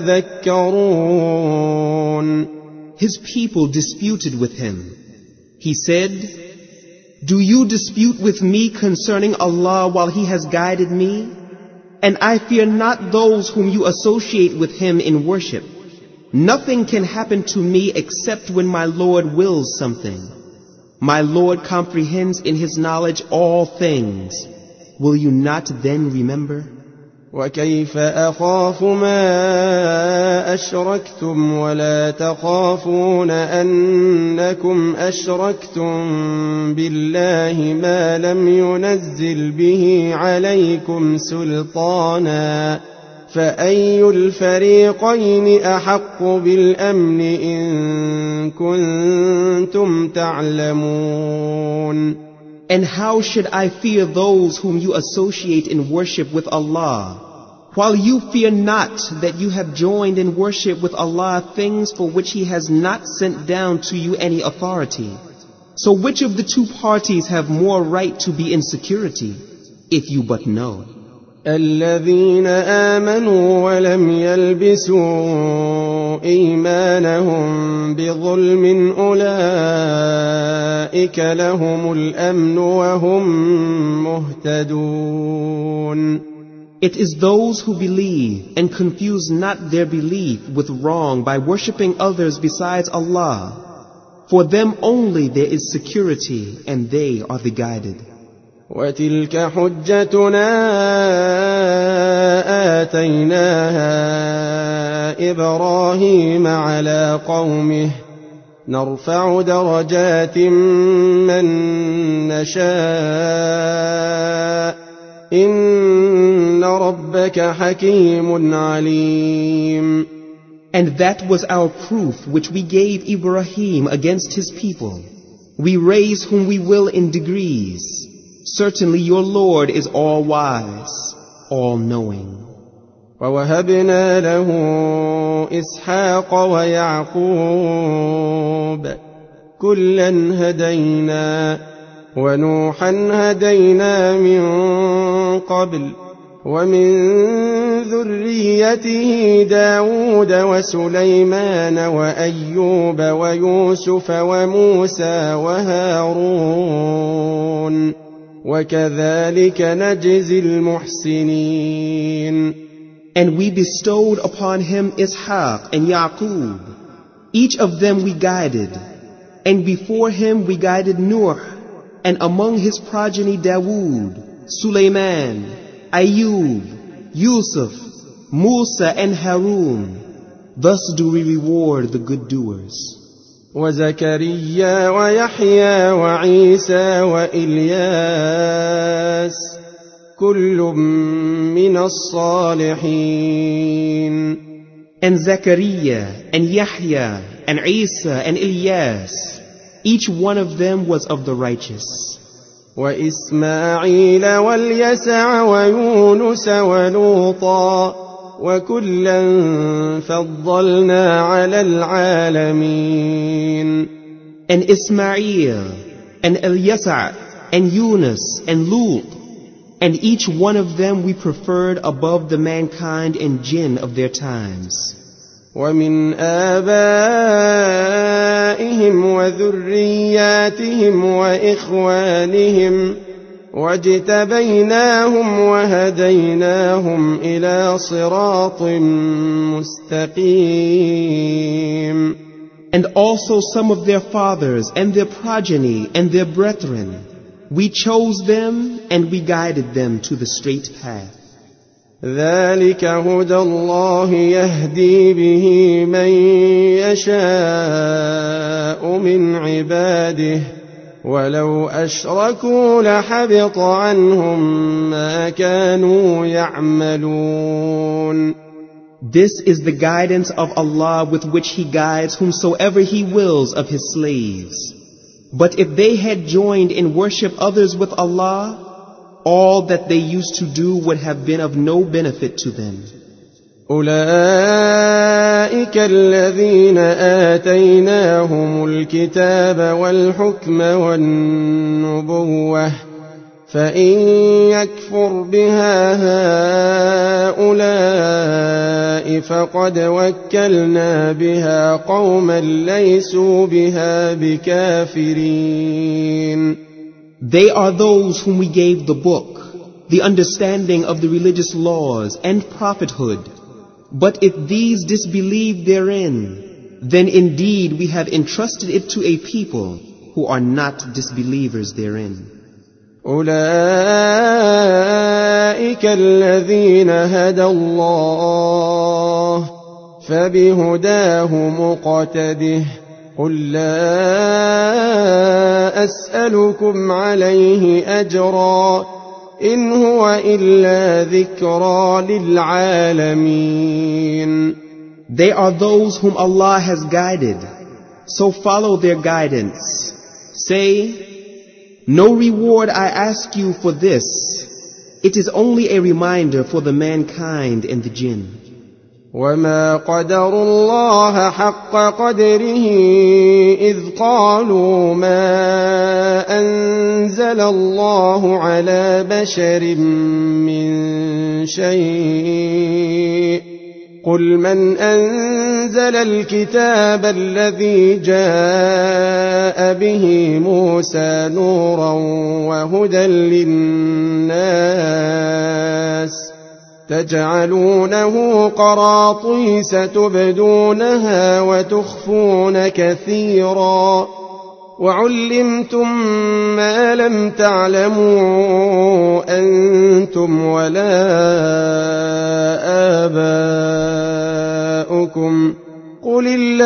تتذكرون. His people disputed with him. He said, "Do you dispute with me concerning Allah while He has guided me? And I fear not those whom you associate with Him in worship. Nothing can happen to me except when my Lord wills something. My Lord comprehends in His knowledge all things. Will you not then remember?" وكيف أخاف ما أشركتم ولا تخافون أنكم أشركتم بالله ما لم ينزل به عليكم سلطانا فأي الفريقين أحق بالأمن إن كنتم تعلمون. And how should I fear those whom you associate in worship with Allah, while you fear not that you have joined in worship with Allah things for which He has not sent down to you any authority? So which of the two parties have more right to be in security, if you but know? الذين آمنوا ولم يلبسوا إيمانهم بظلم أولئك لهم الأمن وهم مهتدون. It is those who believe and confuse not their belief with wrong by worshipping others besides Allah. For them only there is security, and they are the guided. وتلك حجتنا آتيناها إبراهيم على قومه نرفع درجات من نشاء إن ربك حكيم عليم. And that was our proof which we gave Ibrahim against his people. We raise whom we will in degrees. Certainly your Lord is all-wise, all-knowing. ووهبنا له إسحاق ويعقوب كلا هدينا ونوحا هدينا من قبل ومن ذريته داود وسليمان وأيوب ويوسف وموسى وهارون وكذلك نجزي المحسنين. And we bestowed upon him Ishaq and Yaqub. Each of them we guided. And before him we guided Nuh, and among his progeny Dawood, Suleiman, Ayub, Yusuf, Musa and Harun. Thus do we reward the good doers. وزكريا ويحيى وعيسى وإلياس كل من الصالحين. And Zechariah and Yahya and Isa and Ilyas, each one of them was of the righteous. وإسماعيل واليسع ويونس ولوطا وكلا فضلنا على العالمين. And Ismail and Ilyasa and Yunus and Lut, and each one of them we preferred above the mankind and jinn of their times. ومن آبائهم وذرياتهم وإخوانهم واجتبيناهم وهديناهم إلى صراط مستقيم. And also some of their fathers and their progeny and their brethren. We chose them and we guided them to the straight path. ذلك هدى الله يهدي به من يشاء من عباده ولو أشركوا لحبط عنهم ما كانوا يعملون. This is the guidance of Allah with which He guides whomsoever He wills of His slaves. But if they had joined in worship others with Allah, all that they used to do would have been of no benefit to them. أولئك الذين آتيناهم الكتاب والحكم والنبوة فإن يكفر بها هؤلاء فقد وكلنا بها قوما ليسوا بها بكافرين. They are those whom we gave the book, the understanding of the religious laws and prophethood. But if these disbelieve therein, then indeed we have entrusted it to a people who are not disbelievers therein. أولئك الذين هدى الله فبهداه مقتده قل لا أسألكم عليه أجرا إن هو إلا ذكرى للعالمين. They are those whom Allah has guided, so follow their guidance. Say, no reward I ask you for this. It is only a reminder for the mankind and the jinn. وما قدروا الله حق قدره إذ قالوا ما أنزل الله على بشر من شيء قل من أنزل الكتاب الذي جاء به موسى نورا وهدى للناس تجعلونه قراطيس تبدونها وتخفون كثيرا وعلمتم ما لم تعلموا أنتم ولا آباؤكم قل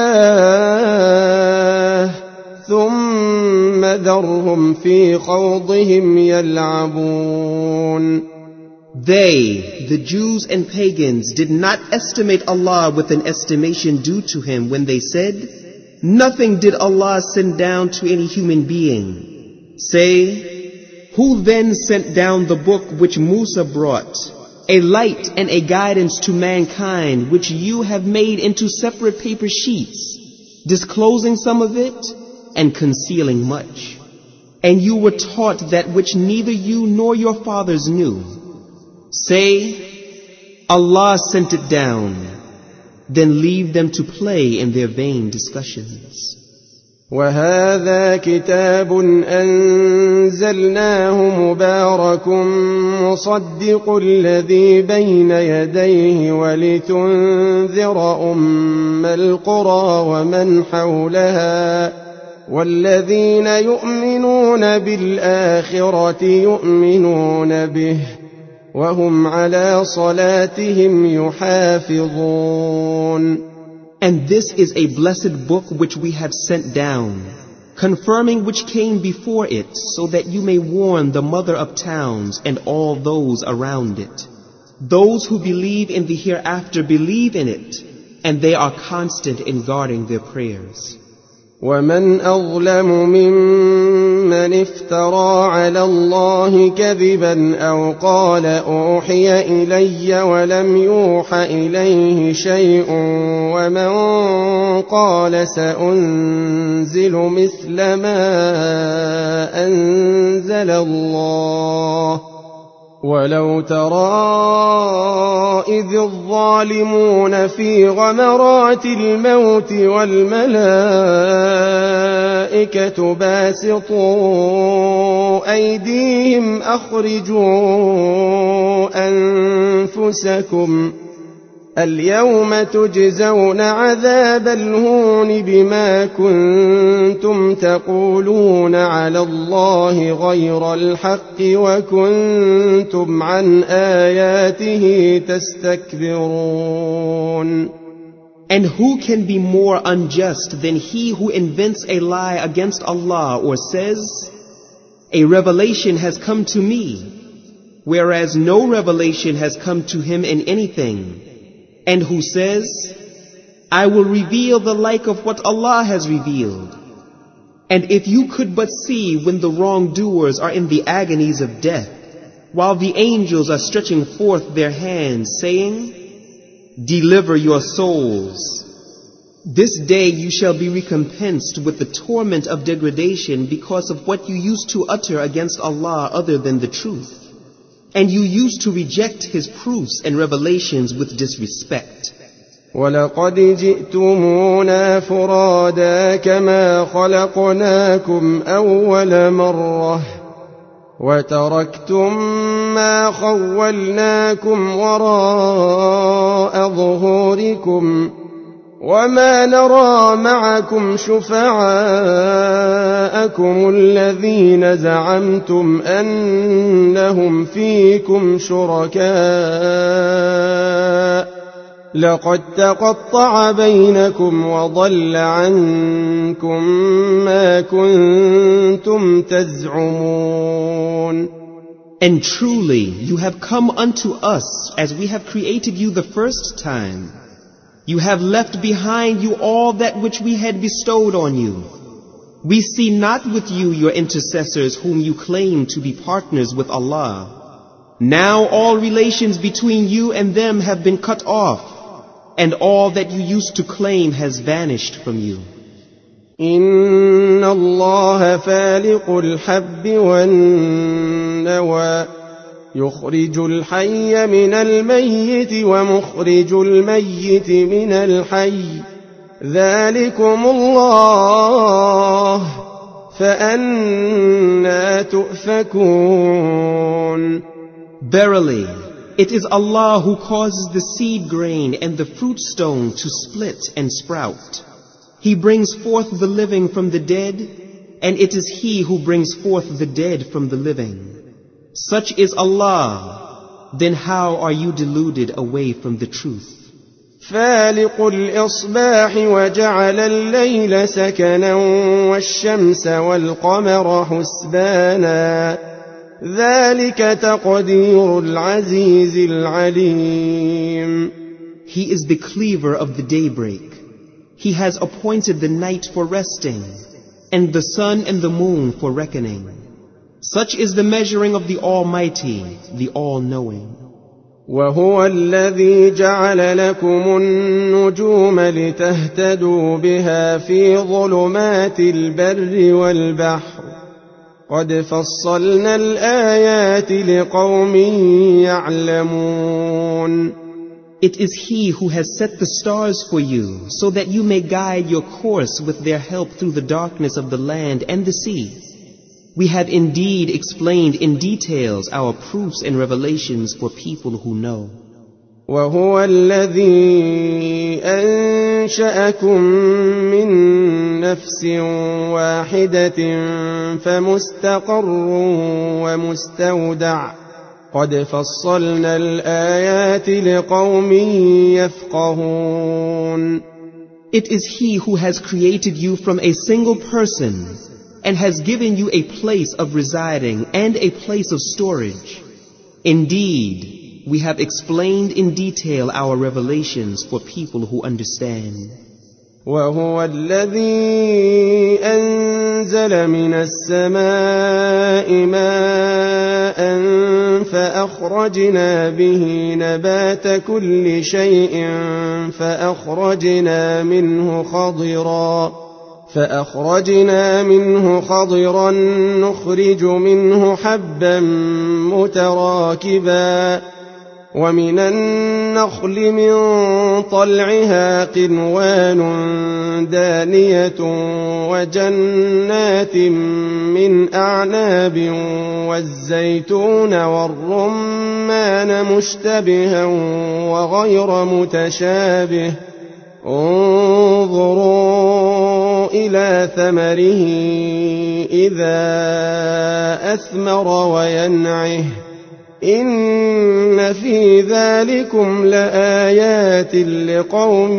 الله ثم ذرهم في خوضهم يلعبون. They, the Jews and pagans, did not estimate Allah with an estimation due to Him when they said, "Nothing did Allah send down to any human being." Say, who then sent down the book which Musa brought, a light and a guidance to mankind, which you have made into separate paper sheets, disclosing some of it and concealing much. And you were taught that which neither you nor your fathers knew. Say, Allah sent it down. Then leave them to play in their vain discussions. وهذا كتاب أنزلناه مبارك مصدق الذي بين يديه ولتنذر أم القرى ومن حولها والذين يؤمنون بالآخرة يؤمنون به وهم على صلاتهم يحافظون. And this is a blessed book which we have sent down, confirming which came before it, so that you may warn the mother of towns and all those around it. Those who believe in the hereafter believe in it, and they are constant in guarding their prayers. ومن أظلم ممن افترى على الله كذبا أو قال أوحي إلي ولم يوح إليه شيء ومن قال سأنزل مثل ما أنزل الله ولو ترى إذ الظالمون في غمرات الموت والملائكة باسطوا أيديهم أخرجوا أنفسكم اليوم تجزون عذاب الهون بما كنتم تقولون على الله غير الحق وكنتم عن آياته تستكبرون. And who can be more unjust than he who invents a lie against Allah or says, "A revelation has come to me," whereas no revelation has come to him in anything, and who says, "I will reveal the like of what Allah has revealed." And if you could but see when the wrongdoers are in the agonies of death, while the angels are stretching forth their hands, saying, "Deliver your souls." This day you shall be recompensed with the torment of degradation because of what you used to utter against Allah other than the truth. And you used to reject His proofs and revelations with disrespect. وَلَقَدْ جِئْتُمُونَا فُرَادَى كَمَا خَلَقْنَاكُمْ أَوَّلَ مَرَّةٍ وَتَرَكْتُمْ مَا خَوَّلْنَاكُمْ وَرَاءَ ظُهُورِكُمْ وَمَا نَرَى مَعَكُمْ شُفَعَاءَكُمُ الَّذِينَ زَعَمْتُمْ أَنَّهُمْ فِيكُمْ شُرَكَاءُ لَقَدْ تَقَطَّعَ بَيْنَكُمْ وَضَلَّ عَنكُمْ مَا كُنتُمْ تَزْعُمُونَ. And truly you have come unto us as we have created you the first time. You have left behind you all that which we had bestowed on you. We see not with you your intercessors whom you claim to be partners with Allah. Now all relations between you and them have been cut off, and all that you used to claim has vanished from you. إن الله فالق الحب والنوى يخرج الحي من الميت ومخرج الميت من الحي ذلكم الله فأنى تؤفكون. Verily, it is Allah who causes the seed grain and the fruit stone to split and sprout. He brings forth the living from the dead, and it is He who brings forth the dead from the living. Such is Allah. Then how are you deluded away from the truth? فالق الإصباح وجعل الليل سكنا والشمس والقمر حسبانا ذلك تقدير العزيز العليم. He is the cleaver of the daybreak. He has appointed the night for resting, and the sun and the moon for reckoning. Such is the measuring of the Almighty, the All-Knowing. وهو الذي جعل لكم النجوم لتهتدوا بها في ظلمات البر والبحر قد فصلنا الآيات لقوم يعلمون. It is He who has set the stars for you, so that you may guide your course with their help through the darkness of the land and the sea. We have indeed explained in details our proofs and revelations for people who know. وهو الذي أنشأكم من نفس واحدة فمستقر ومستودع قد فصلنا الآيات لقوم يفقهون. It is He who has created you from a single person and has given you a place of residing and a place of storage. Indeed, we have explained in detail our revelations for people who understand. وهو الذي أنزل من السماء ماء فأخرجنا به نبات كل شيء فأخرجنا منه خضرا نخرج منه حبا متراكبا ومن النخل من طلعها قنوان دانية وجنات من أعناب والزيتون والرمان مشتبها وغير متشابه انظروا إلى ثمره إذا أثمر وينعه إن في ذلكم لآيات لقوم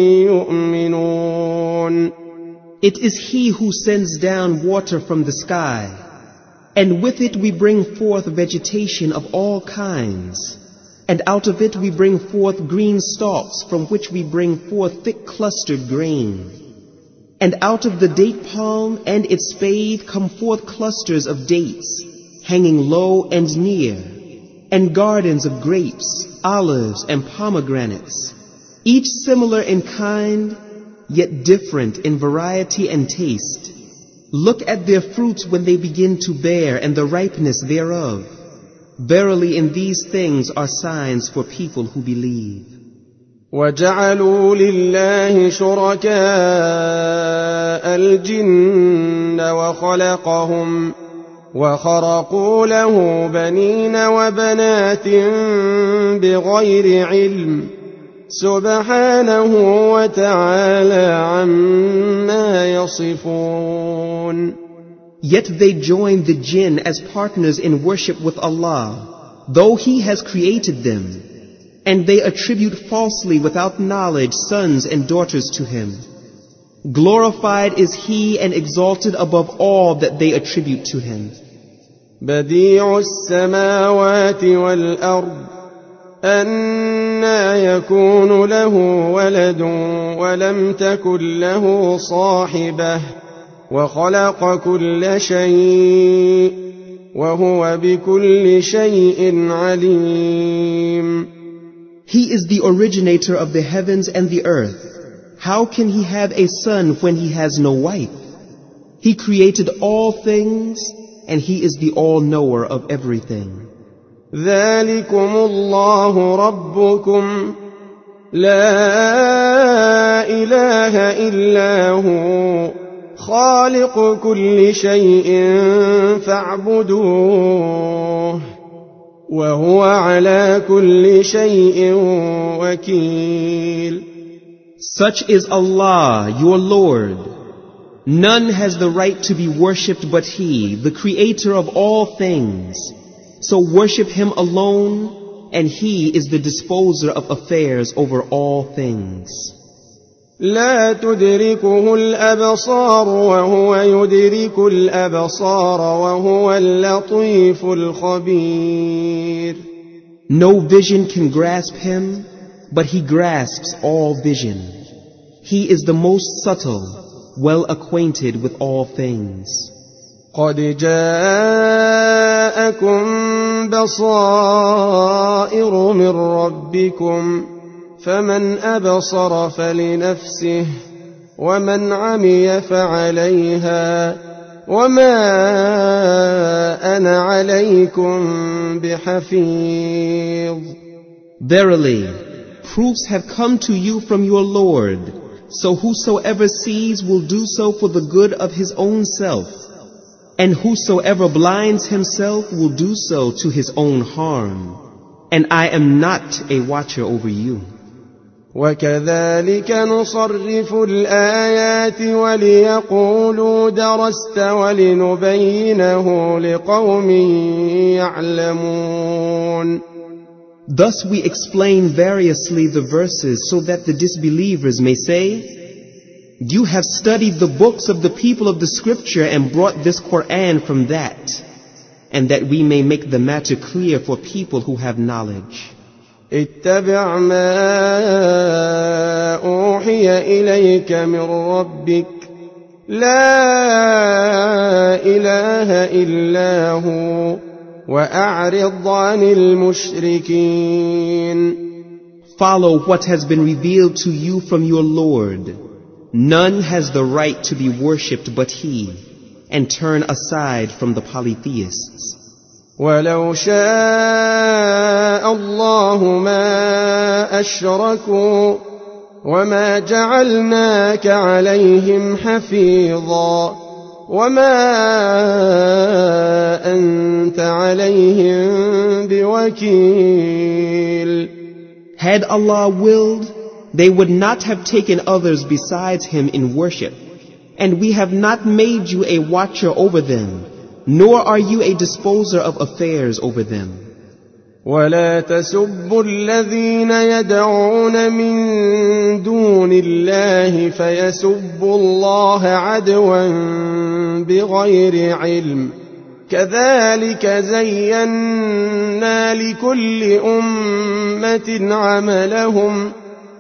يؤمنون. It is He who sends down water from the sky, and with it we bring forth vegetation of all kinds, and out of it we bring forth green stalks from which we bring forth thick clustered grain. And out of the date palm and its spathe come forth clusters of dates, hanging low and near, and gardens of grapes, olives, and pomegranates, each similar in kind, yet different in variety and taste. Look at their fruits when they begin to bear and the ripeness thereof. Verily in these things are signs for people who believe. وَجَعَلُوا لِلَّهِ شُرَكَاءَ الْجِنَّ وَخَلَقَهُمْ وَخَرَقُوا لَهُ بَنِينَ وَبَنَاتٍ بِغَيْرِ عِلْمٍ سُبْحَانَهُ وَتَعَالَى عَمَّا يَصِفُونَ. Yet they join the jinn as partners in worship with Allah, though He has created them, and they attribute falsely without knowledge sons and daughters to Him. Glorified is He and exalted above all that they attribute to Him. بديع السماوات والأرض أنى يكون له ولد ولم تكن له صاحبة وخلق كل شيء وهو بكل شيء عليم. He is the originator of the heavens and the earth. How can He have a son when He has no wife? He created all things, and He is the all-knower of everything. ذلكم الله ربكم لا إله إلا هو خالق كل شيء فاعبدوه وهو على كل شيء وكيل. Such is Allah, your Lord. None has the right to be worshipped but He, the Creator of all things. So worship Him alone, and He is the disposer of affairs over all things. لا تدركه الأبصار وهو يدرك الأبصار وهو اللطيف الخبير. No vision can grasp Him, but He grasps all vision. He is the most subtle, well acquainted with all things. قد جاءكم بصائر من ربكم فمن أبصر فلنفسه ومن عمي فعليها وما أنا عليكم بحفيظ. Verily, proofs have come to you from your Lord, so whosoever sees will do so for the good of his own self, and whosoever blinds himself will do so to his own harm, and I am not a watcher over you. وكذلك نصرف الآيات وليقولوا درست ولنبينه لقوم يعلمون. Thus we explain variously the verses so that the disbelievers may say, you have studied the books of the people of the scripture and brought this Quran from that, and that we may make the matter clear for people who have knowledge. اتبع ما أوحي إليك من ربك لا إله إلا هو وأعرض عن المشركين. Follow what has been revealed to you from your Lord. None has the right to be worshipped but He, and turn aside from the polytheists. ولو شاء الله ما أشركوا وما جعلناك عليهم حفيظا وما أنت عليهم بوكيل. Had Allah willed, they would not have taken others besides Him in worship, and we have not made you a watcher over them, nor are you a disposer of affairs over them. ولا تسبوا الذين يدعون من دون الله فيسبوا الله عدوا بغير علم كذلك زينا لكل أمة عملهم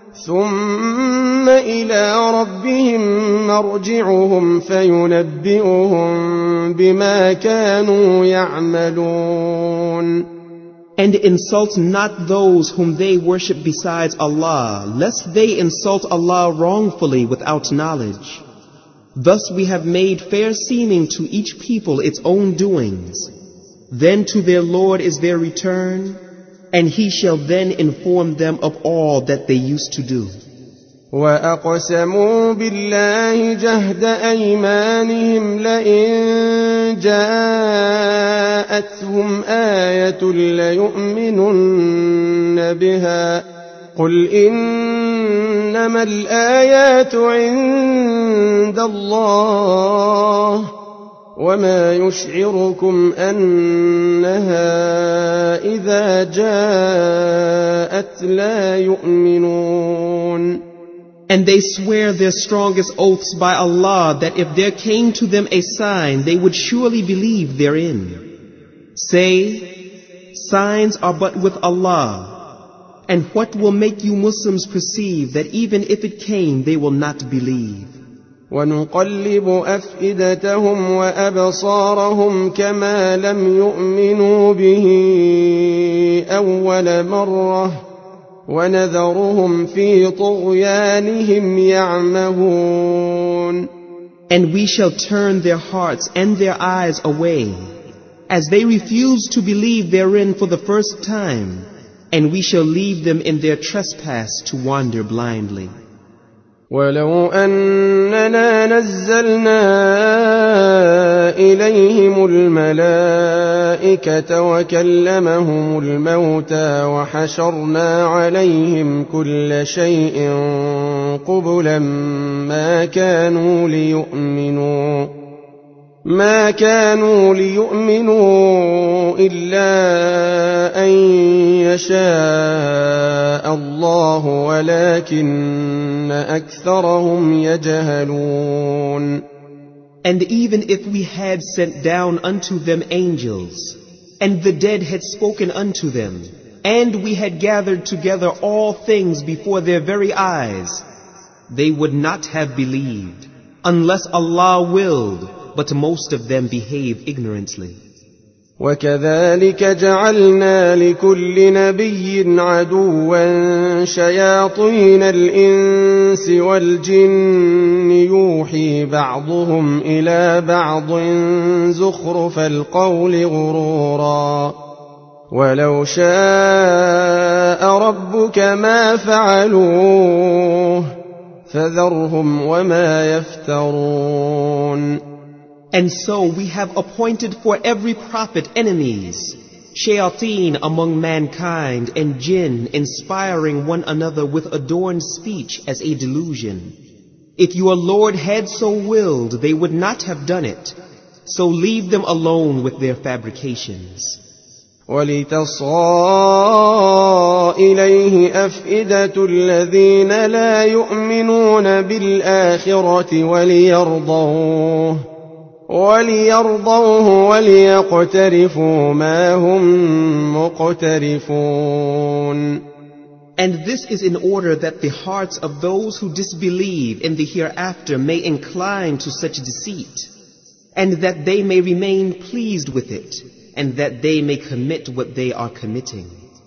ثم إلى ربهم مرجعهم فينبئهم بما كانوا يعملون. And insult not those whom they worship besides Allah, lest they insult Allah wrongfully without knowledge. Thus we have made fair seeming to each people its own doings. Then to their Lord is their return, and He shall then inform them of all that they used to do. وأقسموا بالله جهد أيمانهم لئن جاءتهم آية ليؤمنن بها قل إنما الآيات عند الله وما يشعركم أنها إذا جاءت لا يؤمنون. And they swear their strongest oaths by Allah that if there came to them a sign, they would surely believe therein. Say, signs are but with Allah. And what will make you Muslims perceive that even if it came, they will not believe? ونقلب أفئدتهم وأبصارهم كما لم يؤمنوا به أول مرة وَنَذَرُهُمْ فِي طُغْيَانِهِمْ يَعْمَهُونَ. And we shall turn their hearts and their eyes away, as they refuse to believe therein for the first time, and we shall leave them in their trespass to wander blindly. ولو أننا نزلنا إليهم الملائكة وكلمهم الموتى وحشرنا عليهم كل شيء قبلا ما كانوا ليؤمنوا إلا أن يشاء الله ولكن أكثرهم يجهلون. And even if we had sent down unto them angels, and the dead had spoken unto them, and we had gathered together all things before their very eyes, they would not have believed, unless Allah willed, but most of them behave ignorantly. وكذلك جعلنا لكل نبي عدوا شياطين الإنس والجن يوحي بعضهم إلى بعض زخرف القول غرورا ولو شاء ربك ما فعلوه فذرهم وما يفترون. And so we have appointed for every prophet enemies, shayateen among mankind and jinn inspiring one another with adorned speech as a delusion. If your Lord had so willed, they would not have done it. So leave them alone with their fabrications. وَلِتَصْغَىٰ إِلَيْهِ أَفْئِدَةُ الَّذِينَ لَا يُؤْمِنُونَ بِالْآخِرَةِ وليرضوه وليقترفوا ما هم مقترفون. And this is in order that the hearts of those who disbelieve in the hereafter may incline to such deceit, and that they may remain pleased with it, and that they may commit what they are committing.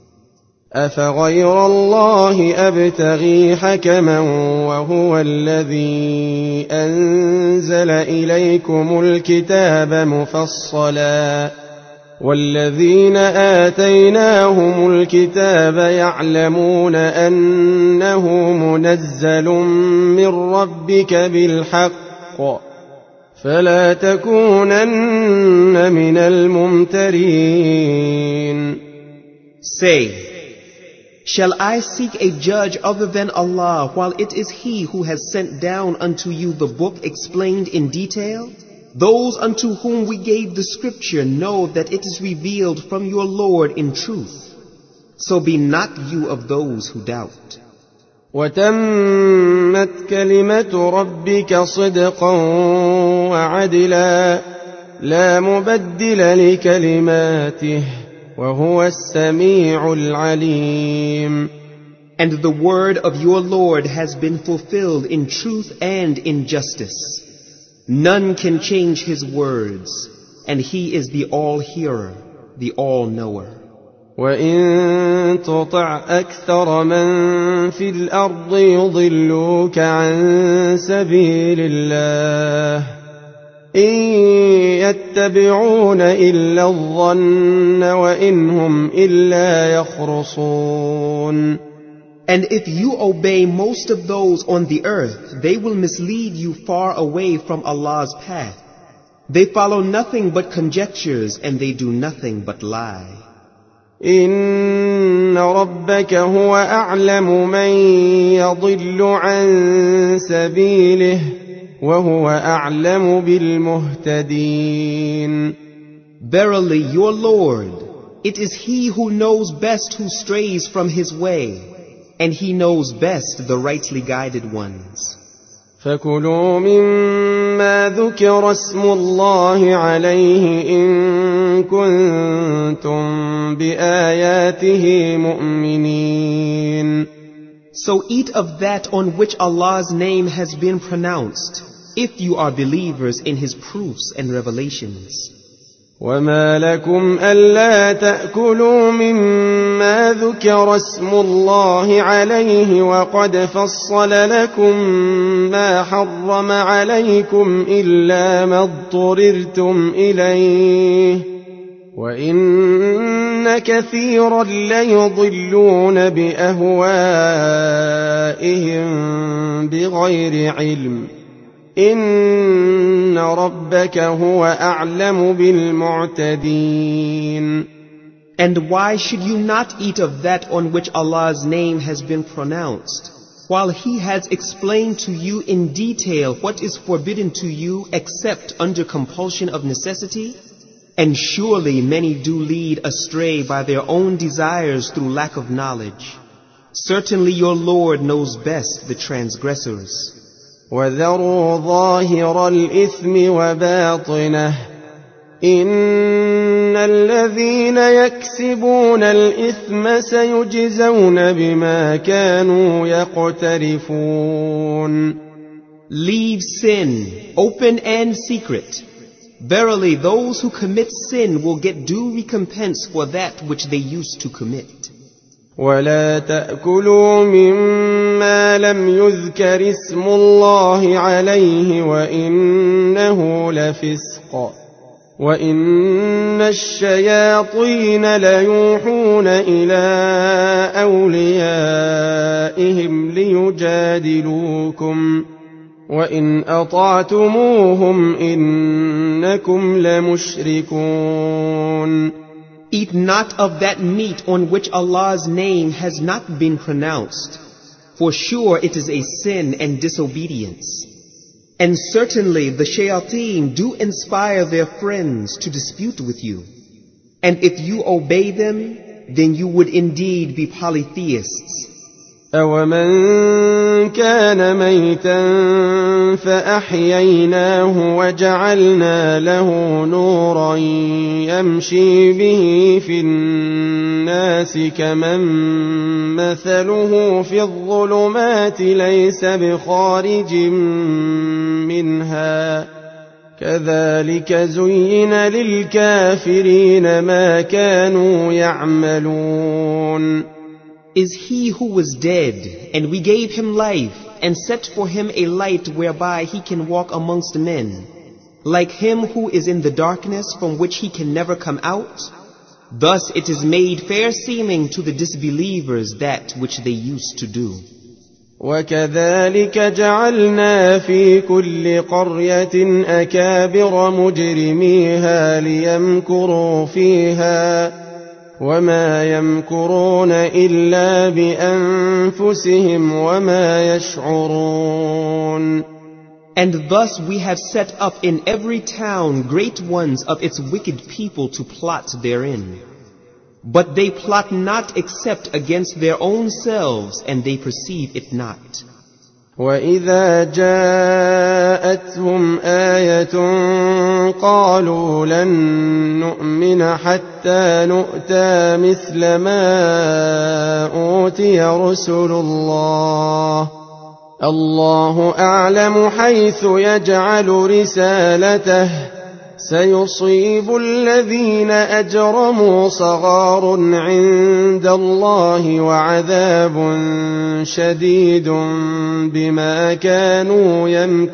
أفغير الله أبتغي حكما وهو الذي أنزل إليكم الكتاب مفصلا والذين آتيناهم الكتاب يعلمون أنه منزل من ربك بالحق فلا تكونن من الممترين. Say, shall I seek a judge other than Allah while it is He who has sent down unto you the book explained in detail? Those unto whom we gave the scripture know that it is revealed from your Lord in truth. So be not you of those who doubt. وَتَمَّتْ كَلِمَةُ رَبِّكَ صِدْقًا وَعَدْلًا لَا مُبَدِّلَ لِكَلِمَاتِهِ وَهُوَ السَّمِيعُ الْعَلِيمُ. And the word of your Lord has been fulfilled in truth and in justice. None can change His words, and He is the all-hearer, the all-knower. وَإِن تُطِعْ أَكْثَرَ مَن فِي الْأَرْضِ يُضِلُّوكَ عَن سَبِيلِ اللَّهِ إِن يَتَّبِعُونَ إِلَّا الظَّنَّ وَإِنْ هُمْ إِلَّا يَخْرُصُونَ. And if you obey most of those on the earth, they will mislead you far away from Allah's path. They follow nothing but conjectures, and they do nothing but lie. إِنَّ رَبَّكَ هُوَ أَعْلَمُ مَن يَضِلُّ عَن سَبِيلِهِ وَهُوَ أَعْلَمُ بِالْمُهْتَدِينَ. Verily, your Lord, it is He who knows best who strays from His way, and He knows best the rightly guided ones. فَكُلُوا مِمَّا ذُكِرَ اسْمُ اللَّهِ عَلَيْهِ إِن كُنتُم بِآيَاتِهِ مُؤْمِنِينَ. So eat of that on which Allah's name has been pronounced, if you are believers in His proofs and revelations. وَمَا لَكُمْ أَلَّا تَأْكُلُوا مِمَّا ذُكِرَ اسْمُ اللَّهِ عَلَيْهِ وَقَدْ فَصَّلَ لَكُم مَّا حَرَّمَ عَلَيْكُمْ إِلَّا مَا اضْطُرِرْتُمْ إِلَيْهِ وإن كثيرا ليضلون بأهوائهم بغير علم إن ربك هو أعلم بالمعتدين. And why should you not eat of that on which Allah's name has been pronounced, while He has explained to you in detail what is forbidden to you except under compulsion of necessity? And surely many do lead astray by their own desires through lack of knowledge. Certainly your Lord knows best the transgressors. وَذَرُوا ظَاهِرَ الْإِثْمِ وَبَاطِنَهُ إِنَّ الَّذِينَ يَكْسِبُونَ الْإِثْمَ سَيُجْزَوْنَ بِمَا كَانُوا يَقْتَرِفُونَ. Leave sin, open and secret. Verily, those who commit sin will get due recompense for that which they used to commit. ولا تأكلوا مما لم يذكر اسم الله عليه وإنه لفسق وإن الشياطين ليوحون إلى أوليائهم ليجادلوكم وإن أطعتموهم إنكم لمشركون. Eat not of that meat on which Allah's name has not been pronounced, for sure it is a sin and disobedience. And certainly the shayateen do inspire their friends to dispute with you. And if you obey them, then you would indeed be polytheists. أَوَمَنْ كَانَ مَيْتًا فَأَحْيَيْنَاهُ وَجَعَلْنَا لَهُ نُورًا يَمْشِي بِهِ فِي النَّاسِ كَمَنْ مَثَلُهُ فِي الظُّلُمَاتِ لَيْسَ بِخَارِجٍ مِنْهَا كَذَلِكَ زُيِّنَ لِلْكَافِرِينَ مَا كَانُوا يَعْمَلُونَ. Is he who was dead, and we gave him life, and set for him a light whereby he can walk amongst men, like him who is in the darkness from which he can never come out? Thus it is made fair seeming to the disbelievers that which they used to do. وَكَذَلِكَ جَعَلْنَا فِي كُلِّ قَرْيَةٍ أَكَابِرَ مُجْرِمِيهَا لِيَمْكُرُوا فِيهَا وَمَا يَمْكُرُونَ إِلَّا بِأَنفُسِهِمْ وَمَا يَشْعُرُونَ. And thus we have set up in every town great ones of its wicked people to plot therein. But they plot not except against their own selves, and they perceive it not. وَإِذَا جَاءَتْهُمْ آيَةٌ قَالُوا لَن نُّؤْمِنَ حَتَّى نُؤْتَىٰ مِثْلَ مَا أُوتِيَ رُسُلُ اللَّهِ اللَّهُ أَعْلَمُ حَيْثُ يَجْعَلُ رِسَالَتَهُ سيصيب الذين أجرموا صغار عند الله وعذاب شديد بما كانوا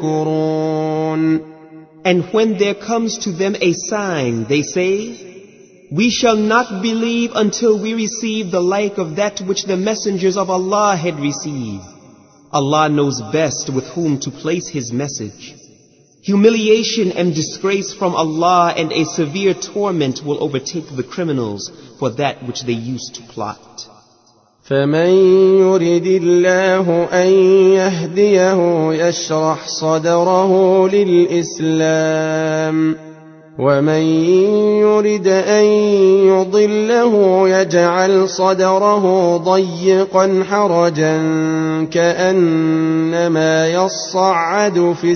يمكرون. And when there comes to them a sign, they say, we shall not believe until we receive the like of that which the messengers of Allah had received. Allah knows best with whom to place His message. Humiliation and disgrace from Allah and a severe torment will overtake the criminals for that which they used to plot. فَمَن يُرِدِ اللَّهُ أَن يَهْدِيَهُ يَشْرَحْ صَدْرَهُ لِلْإِسْلَامِ وَمَن يُرِدْ أَن يُضِلَّهُ يَجْعَلْ صَدْرَهُ ضَيِّقًا حَرَجًا كَأَنَّمَا يَصَّعَّدُ فِي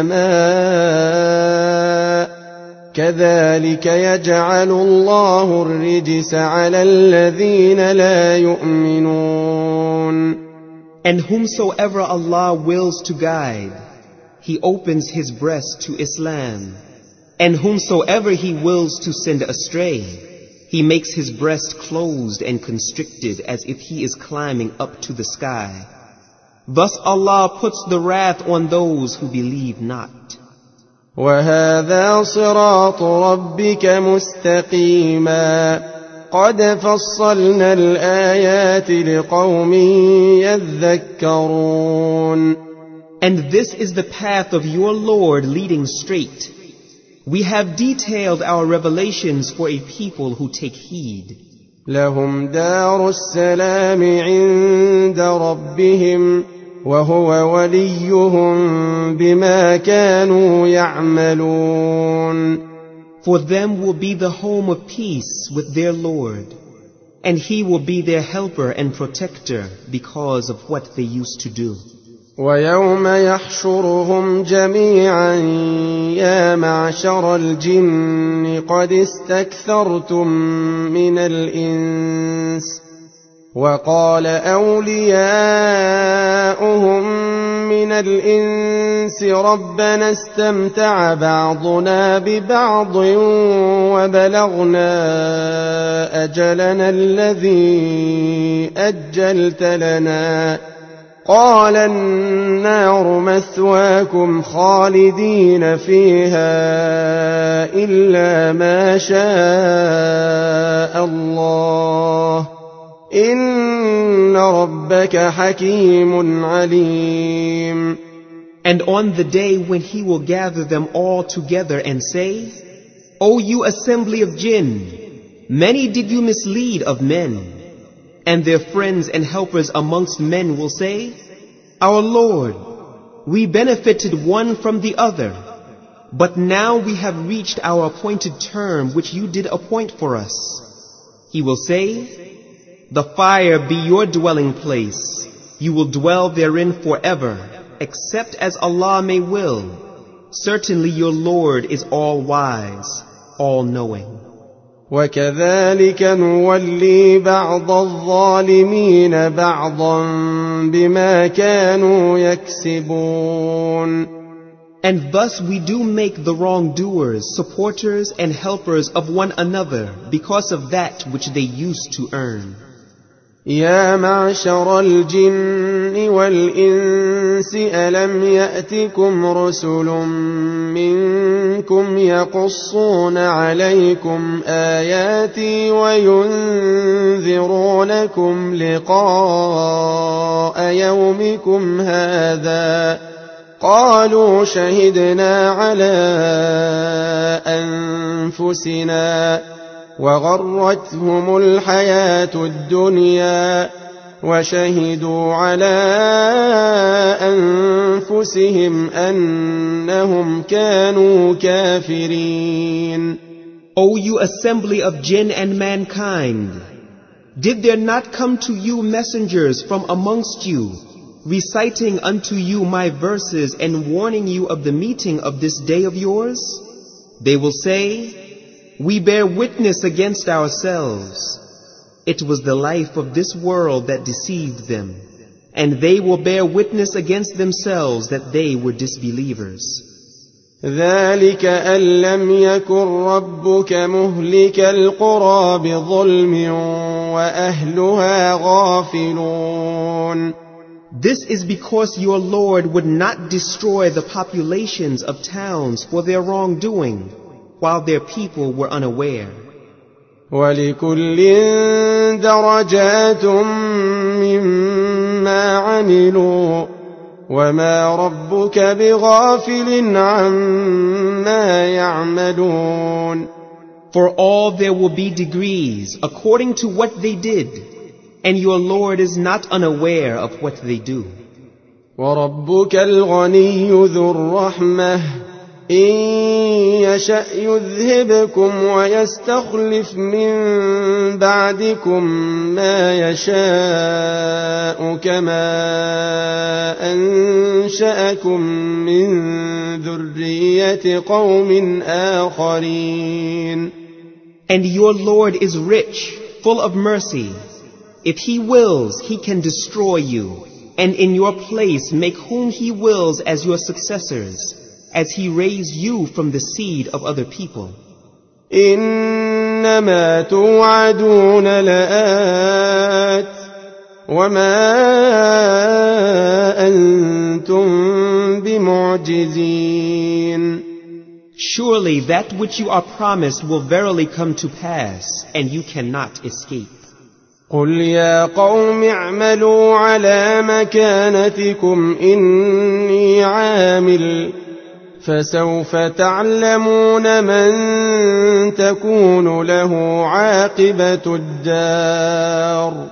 السَّمَاءِ كَذَلِكَ يَجْعَلُ اللَّهُ الرِّجْسَ عَلَى الَّذِينَ لَا يُؤْمِنُونَ. And whomsoever Allah wills to guide, He opens his breast to Islam. And whomsoever He wills to send astray, He makes his breast closed and constricted as if he is climbing up to the sky. Thus Allah puts the wrath on those who believe not. وهذا صراط ربك مستقيما قد فصلنا الآيات لقوم يذكرون. And this is the path of your Lord leading straight. We have detailed our revelations for a people who take heed. لهم دار السلام عند ربهم وهو وليهم بما كانوا يعملون. For them will be the home of peace with their Lord, and He will be their helper and protector because of what they used to do. ويوم يحشرهم جميعا يا معشر الجن قد استكثرتم من الإنس وقال أولياؤهم من الإنس ربنا استمتع بعضنا ببعض وبلغنا أجلنا الذي أجلت لنا قال النار مثواكم خالدين فيها إلا ما شاء الله إن ربك حكيم عليم. And on the day when He will gather them all together and say, O you assembly of jinn, many did you mislead of men. And their friends and helpers amongst men will say, Our Lord, we benefited one from the other, but now we have reached our appointed term which you did appoint for us. He will say, The fire be your dwelling place. You will dwell therein forever, except as Allah may will. Certainly your Lord is all-wise, all-knowing. وكذلك نولي بعض الظالمين بعضا بما كانوا يكسبون. And thus we do make the wrongdoers supporters and helpers of one another because of that which they used to earn. يا معشر الجن والإنس ألم يأتكم رسل منكم يقصون عليكم آياتي وينذرونكم لقاء يومكم هذا قالوا شهدنا على أنفسنا وغرتهم الحياة الدنيا وشهدوا على أنفسهم أنهم كانوا كافرين. O you assembly of jinn and mankind, did there not come to you messengers from amongst you, reciting unto you my verses and warning you of the meeting of this day of yours? They will say, We bear witness against ourselves. It was the life of this world that deceived them, and they will bear witness against themselves that they were disbelievers. ذلك أن لم يكن ربك مهلك القرى بظلم وأهلها غافلون. This is because your Lord would not destroy the populations of towns for their wrongdoing, while their people were unaware. وَلِكُلٍّ دَرَجَاتٌ مِّمَّا عَمِلُوا وَمَا رَبُّكَ بِغَافِلٍ عَمَّا يَعْمَلُونَ. For all there will be degrees according to what they did, and your Lord is not unaware of what they do. وَرَبُّكَ الْغَنِيُّ ذُو الرَّحْمَةِ إن يشأ يذهبكم ويستخلف من بعدكم ما يشاء كما أنشأكم من ذرية قوم آخرين. And your Lord is rich, full of mercy. If He wills, He can destroy you, and in your place make whom He wills as your successors, as He raised you from the seed of other people. إنما توعدون لآت وما أنتم بمعجزين. Surely that which you are promised will verily come to pass, and you cannot escape. قل يا قوم اعملوا على مكانتكم إني عامل فسوف تعلمون من تكون له عاقبة الدار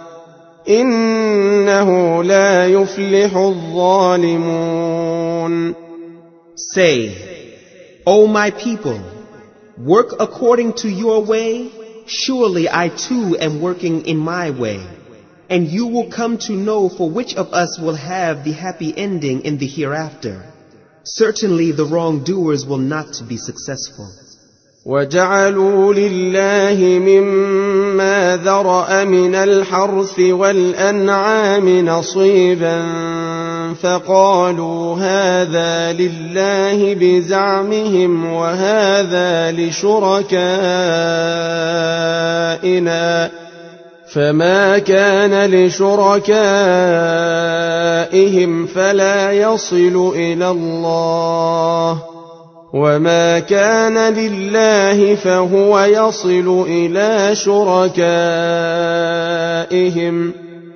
إنه لا يفلح الظالمون. Say, O my people, work according to your way. Surely I too am working in my way. And you will come to know for which of us will have the happy ending in the hereafter. Certainly the wrongdoers will not be successful. وَجَعَلُوا لِلَّهِ مِمَّا ذَرَأَ مِنَ الْحَرْثِ وَالْأَنْعَامِ نَصِيبًا فَقَالُوا هَذَا لِلَّهِ بِزَعْمِهِمْ وَهَذَا لِشُرَكَائِنَا فَمَا كَانَ لِشُرَكَائِهِمْ فَلَا يَصِلُ إِلَى اللَّهِ وَمَا كَانَ لِلَّهِ فَهُوَ يَصِلُ إِلَى شُرَكَائِهِمْ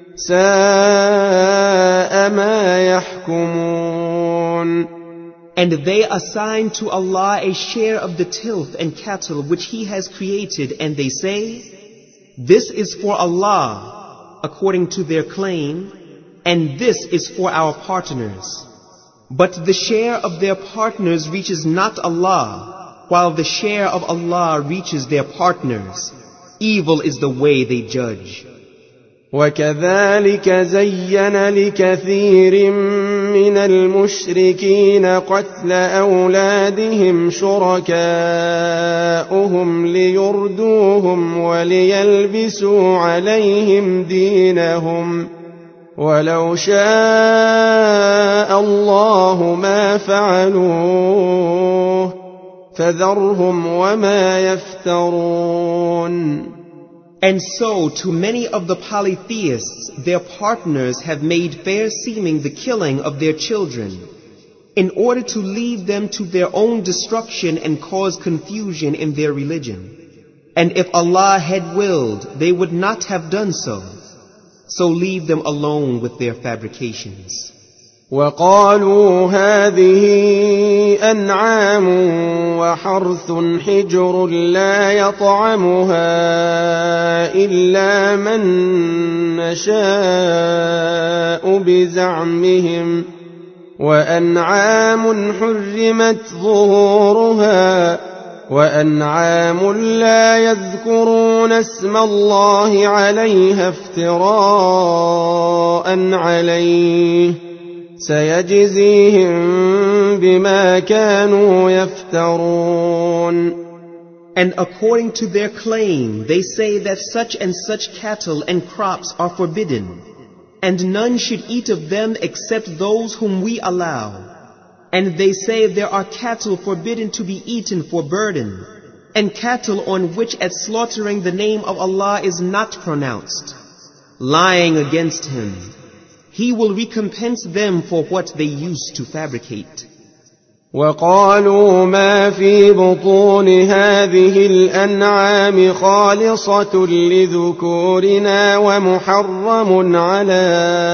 سَاءَ مَا يَحْكُمُونَ. And they assign to Allah a share of the tilth and cattle which He has created, and they say, this is for Allah, according to their claim, and this is for our partners. But the share of their partners reaches not Allah, while the share of Allah reaches their partners. Evil is the way they judge. وَكَذَلِكَ زَيَّنَ لِكَثِيرٍ مِّنَ الْمُشْرِكِينَ قَتْلَ أَوْلَادِهِمْ شُرَكَاؤُهُمْ لِيُرْدُوهُمْ وَلِيَلْبِسُوا عَلَيْهِمْ دِينَهُمْ وَلَوْ شَاءَ اللَّهُ مَا فَعَلُوهُ فَذَرْهُمْ وَمَا يَفْتَرُونَ. And so to many of the polytheists their partners have made fair seeming the killing of their children, in order to lead them to their own destruction and cause confusion in their religion. And if Allah had willed, they would not have done so. So leave them alone with their fabrications. وَقَالُوا هَذِهِ أَنْعَامٌ وَحَرْثٌ حِجْرٌ لَّا يَطْعَمُهَا إِلَّا مَن نَّشَاءُ بِزَعْمِهِمْ وَأَنْعَامٌ حُرِّمَتْ ظُهُورُهَا وَأَنْعَامٌ لَّا يَذْكُرُونَ اسْمَ اللَّهِ عَلَيْهَا افْتِرَاءً عَلَيْهِ سَيَجْزِيهِم بِمَا كَانُوا يَفْتَرُونَ. And according to their claim, they say that such and such cattle and crops are forbidden, and none should eat of them except those whom we allow. And they say there are cattle forbidden to be eaten for burden, and cattle on which at slaughtering the name of Allah is not pronounced. Lying against Him, He will recompense them for what they used to fabricate. وَقَالُوا مَا فِي بُطُونِ هَذِهِ الْأَنْعَامِ خَالِصَةٌ لِذُكُورِنَا وَمُحَرَّمٌ عَلَى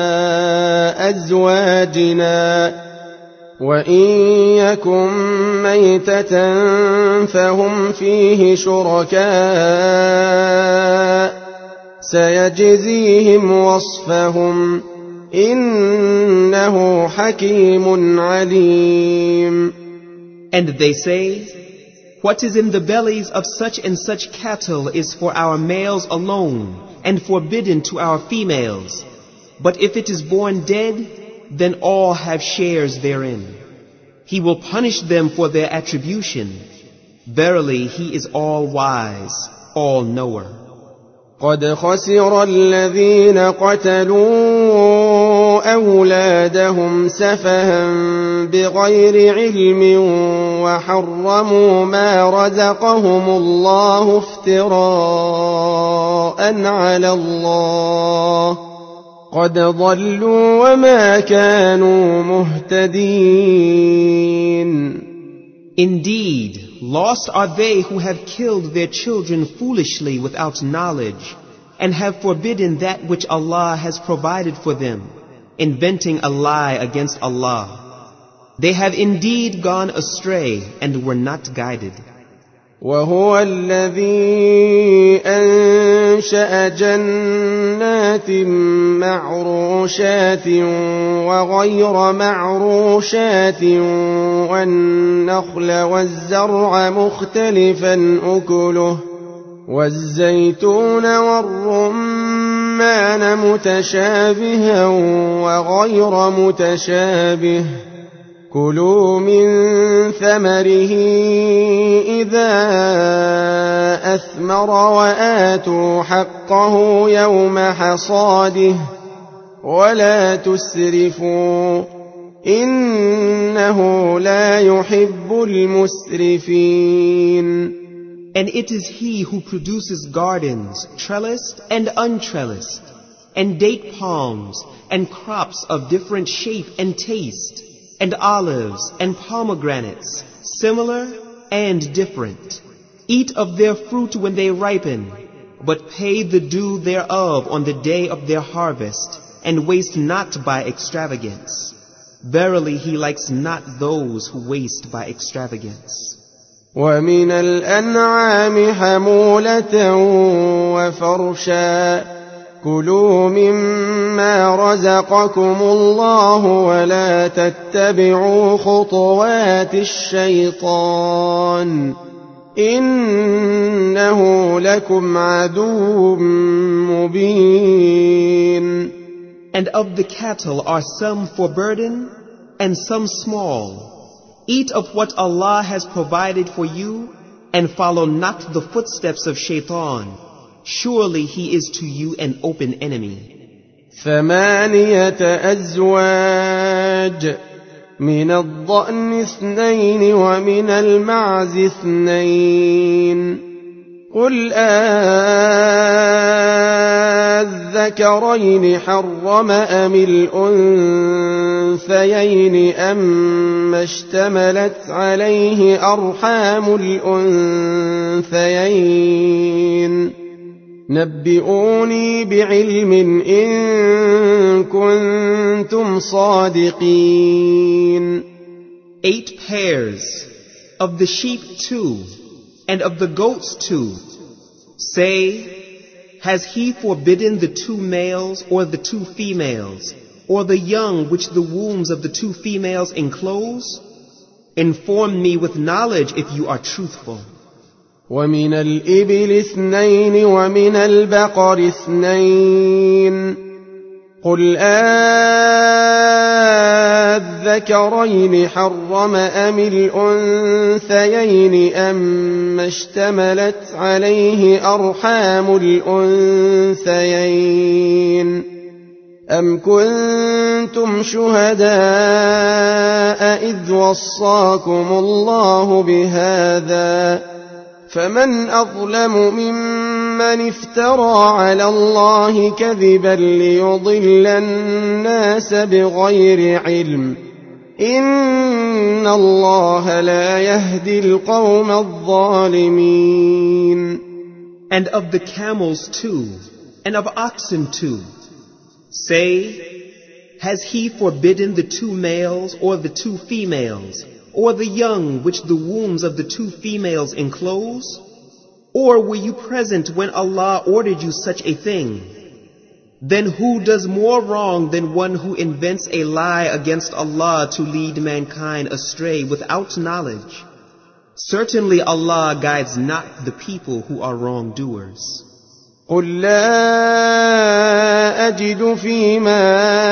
أَزْوَاجِنَا وَإِن يَكُن مَّيْتَةً فَهُمْ فِيهِ شُرَكَاءُ سَيَجْزِيهِمْ وَصْفَهُمْ إِنَّهُ حَكِيمٌ عَلِيمٌ. And they say, what is in the bellies of such and such cattle is for our males alone, and forbidden to our females. But if it is born dead, then all have shares therein. He will punish them for their attribution. Verily, He is all-wise, all-knower. قد خسر الذين قتلوا أولادهم سفها بغير علم وحرموا ما رزقهم الله افتراء على الله قد ضلوا وما كانوا مهتدين. Indeed, Lost are they who have killed their children foolishly without knowledge, and have forbidden that which Allah has provided for them, inventing a lie against Allah. They have indeed gone astray and were not guided. وهو الذي أنشأ جنات معروشات وغير معروشات والنخل والزرع مختلفا أكله والزيتون والرمان متشابها وغير متشابه كلوا من ثمره إذا أثمر وآتوا حقه يوم حصاده ولا تسرفوا إنه لا يحب المسرفين. And it is He who produces gardens, trellised and untrellised, and date palms, and crops of different shape and taste, and olives and pomegranates, similar and different. Eat of their fruit when they ripen, but pay the due thereof on the day of their harvest, and waste not by extravagance. Verily He likes not those who waste by extravagance. ومن الأنعام حمولة وفرشا كلوا مما رزقكم الله ولا تتبعوا خطوات الشيطان إنه لكم عدو مبين. And of the cattle are some for burden and some small. Eat of what Allah has provided for you and follow not the footsteps of shaitan. Surely he is to you an open enemy. 8 أزواج من الضأن 2 ومن المعز 2 قل الذكرين حرم أم الأنثيين أما اشتملت عليه أرحام الأنثيين نبئوني بعلم إن كنتم صادقين. 8 pairs, of the sheep 2, and of the goats 2. Say, has He forbidden the 2 males or the 2 females, or the young which the wombs of the 2 females enclose? Inform me with knowledge if you are truthful. ومن الإبل 2 ومن البقر 2 قل الذكرين حرم أم الأنثيين أما اشتملت عليه أرحام الأنثيين أم كنتم شهداء إذ وصاكم الله بهذا فمن أظلم ممن افترى على الله كذبا ليضل الناس بغير علم إن الله لا يهدي القوم الظالمين. And of the camels 2, and of oxen 2. Say, has He forbidden the 2 males or the 2 females, or the young which the wombs of the 2 females enclose? Or were you present when Allah ordered you such a thing? Then who does more wrong than one who invents a lie against Allah to lead mankind astray without knowledge? Certainly Allah guides not the people who are wrongdoers. قل لا أجد فيما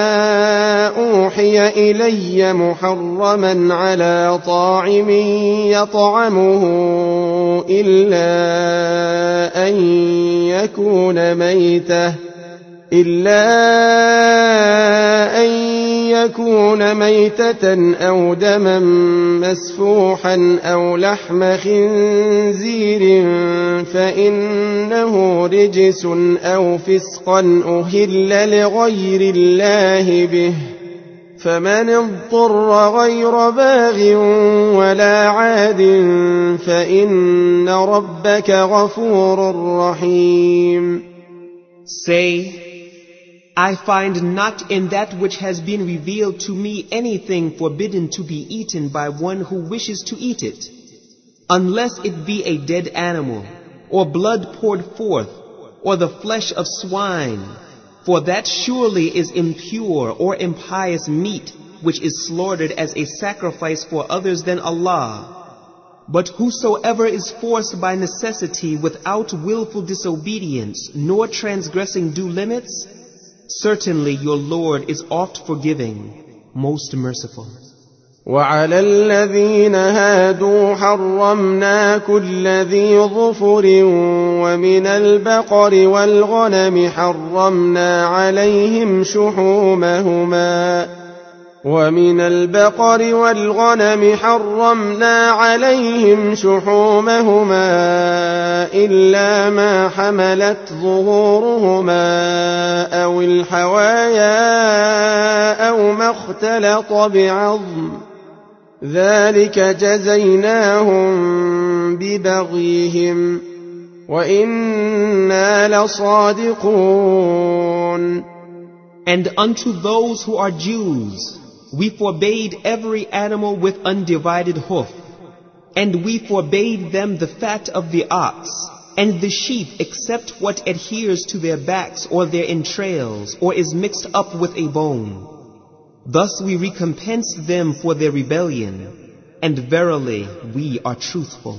أوحي إلي محرما على طاعم يطعمه إلا أن يكون ميتة أو دما مسفوحا أو لحم خنزير فإنه رجس أو فسقا أهل لغير الله به فمن اضطر غير باغ ولا عاد فإن ربك غفور رحيم. Say, I find not in that which has been revealed to me anything forbidden to be eaten by one who wishes to eat it, unless it be a dead animal, or blood poured forth, or the flesh of swine, for that surely is impure or impious meat which is slaughtered as a sacrifice for others than Allah. But whosoever is forced by necessity without willful disobedience nor transgressing due limits, certainly your Lord is oft forgiving, most merciful. وعلى الذين هادوا حرمنا كل ذي ظفر ومن البقر والغنم حرمنا عليهم شحومهما إلا ما حملت ظهورهما أو الحوايا أو ما اختلط بعظم ذلك جزيناهم ببغيهم وإنا لصادقون. And unto those who are Jews, we forbade every animal with undivided hoof, and we forbade them the fat of the ox, and the sheep except what adheres to their backs or their entrails, or is mixed up with a bone. Thus we recompensed them for their rebellion, and verily we are truthful.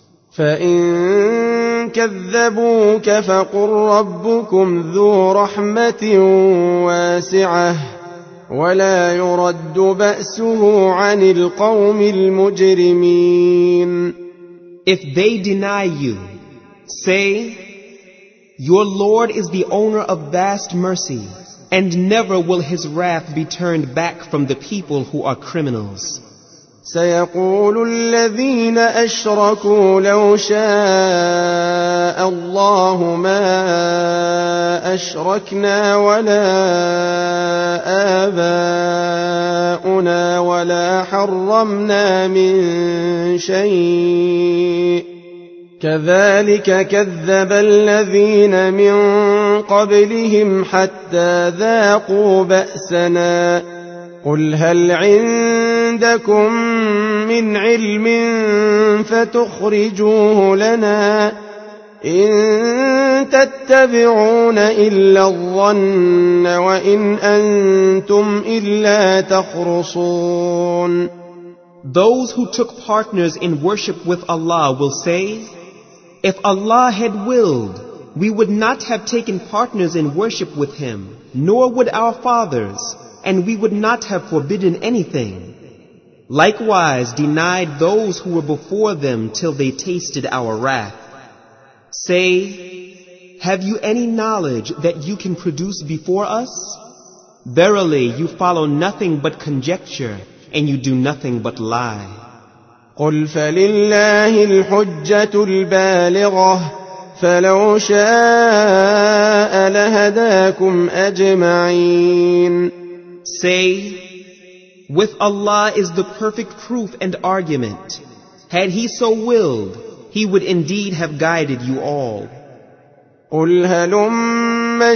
فإن كذبوك فقل ربكم ذو رحمة واسعة ولا يرد بأسه عن القوم المجرمين. If they deny you, say, your Lord is the owner of vast mercy, and never will his wrath be turned back from the people who are criminals. سيقول الذين أشركوا لو شاء الله ما أشركنا ولا آباؤنا ولا حرمنا من شيء كذلك كذب الذين من قبلهم حتى ذاقوا بأسنا قل هل عندكم من علم فتخرجوه لنا إن تتبعون إلا الظن وإن أنتم إلا تخرصون. Those who took partners in worship with Allah will say, if Allah had willed, we would not have taken partners in worship with Him, nor would our fathers, and we would not have forbidden anything. Likewise denied those who were before them till they tasted our wrath. Say, have you any knowledge that you can produce before us? Verily you follow nothing but conjecture, and you do nothing but lie. قل فلله الحجة البالغة فلو شاء لهداكم أجمعين. Say, with Allah is the perfect proof and argument. Had He so willed, He would indeed have guided you all. قل هلم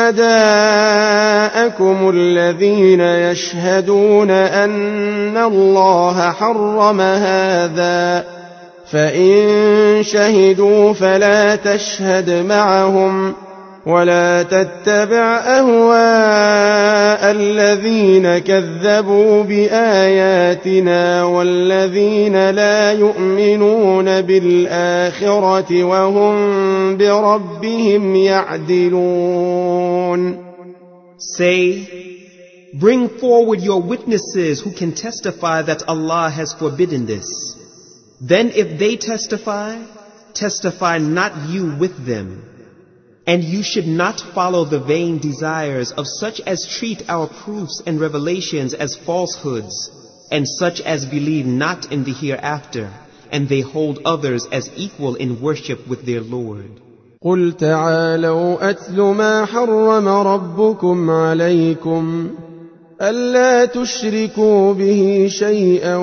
شهداءكم الذين يشهدون أن الله حرم هذا فإن شهدوا فلا تشهد معهم ولا تتبع أهواء الذين كذبوا بآياتنا والذين لا يؤمنون بالآخرة وهم بربهم يعدلون. Say, bring forward your witnesses who can testify that Allah has forbidden this. Then if they testify, testify not you with them. And you should not follow the vain desires of such as treat our proofs and revelations as falsehoods, and such as believe not in the hereafter, and they hold others as equal in worship with their Lord. قل تعالوا أتل ما حرم ربكم عليكم ألا تشركوا به شيئا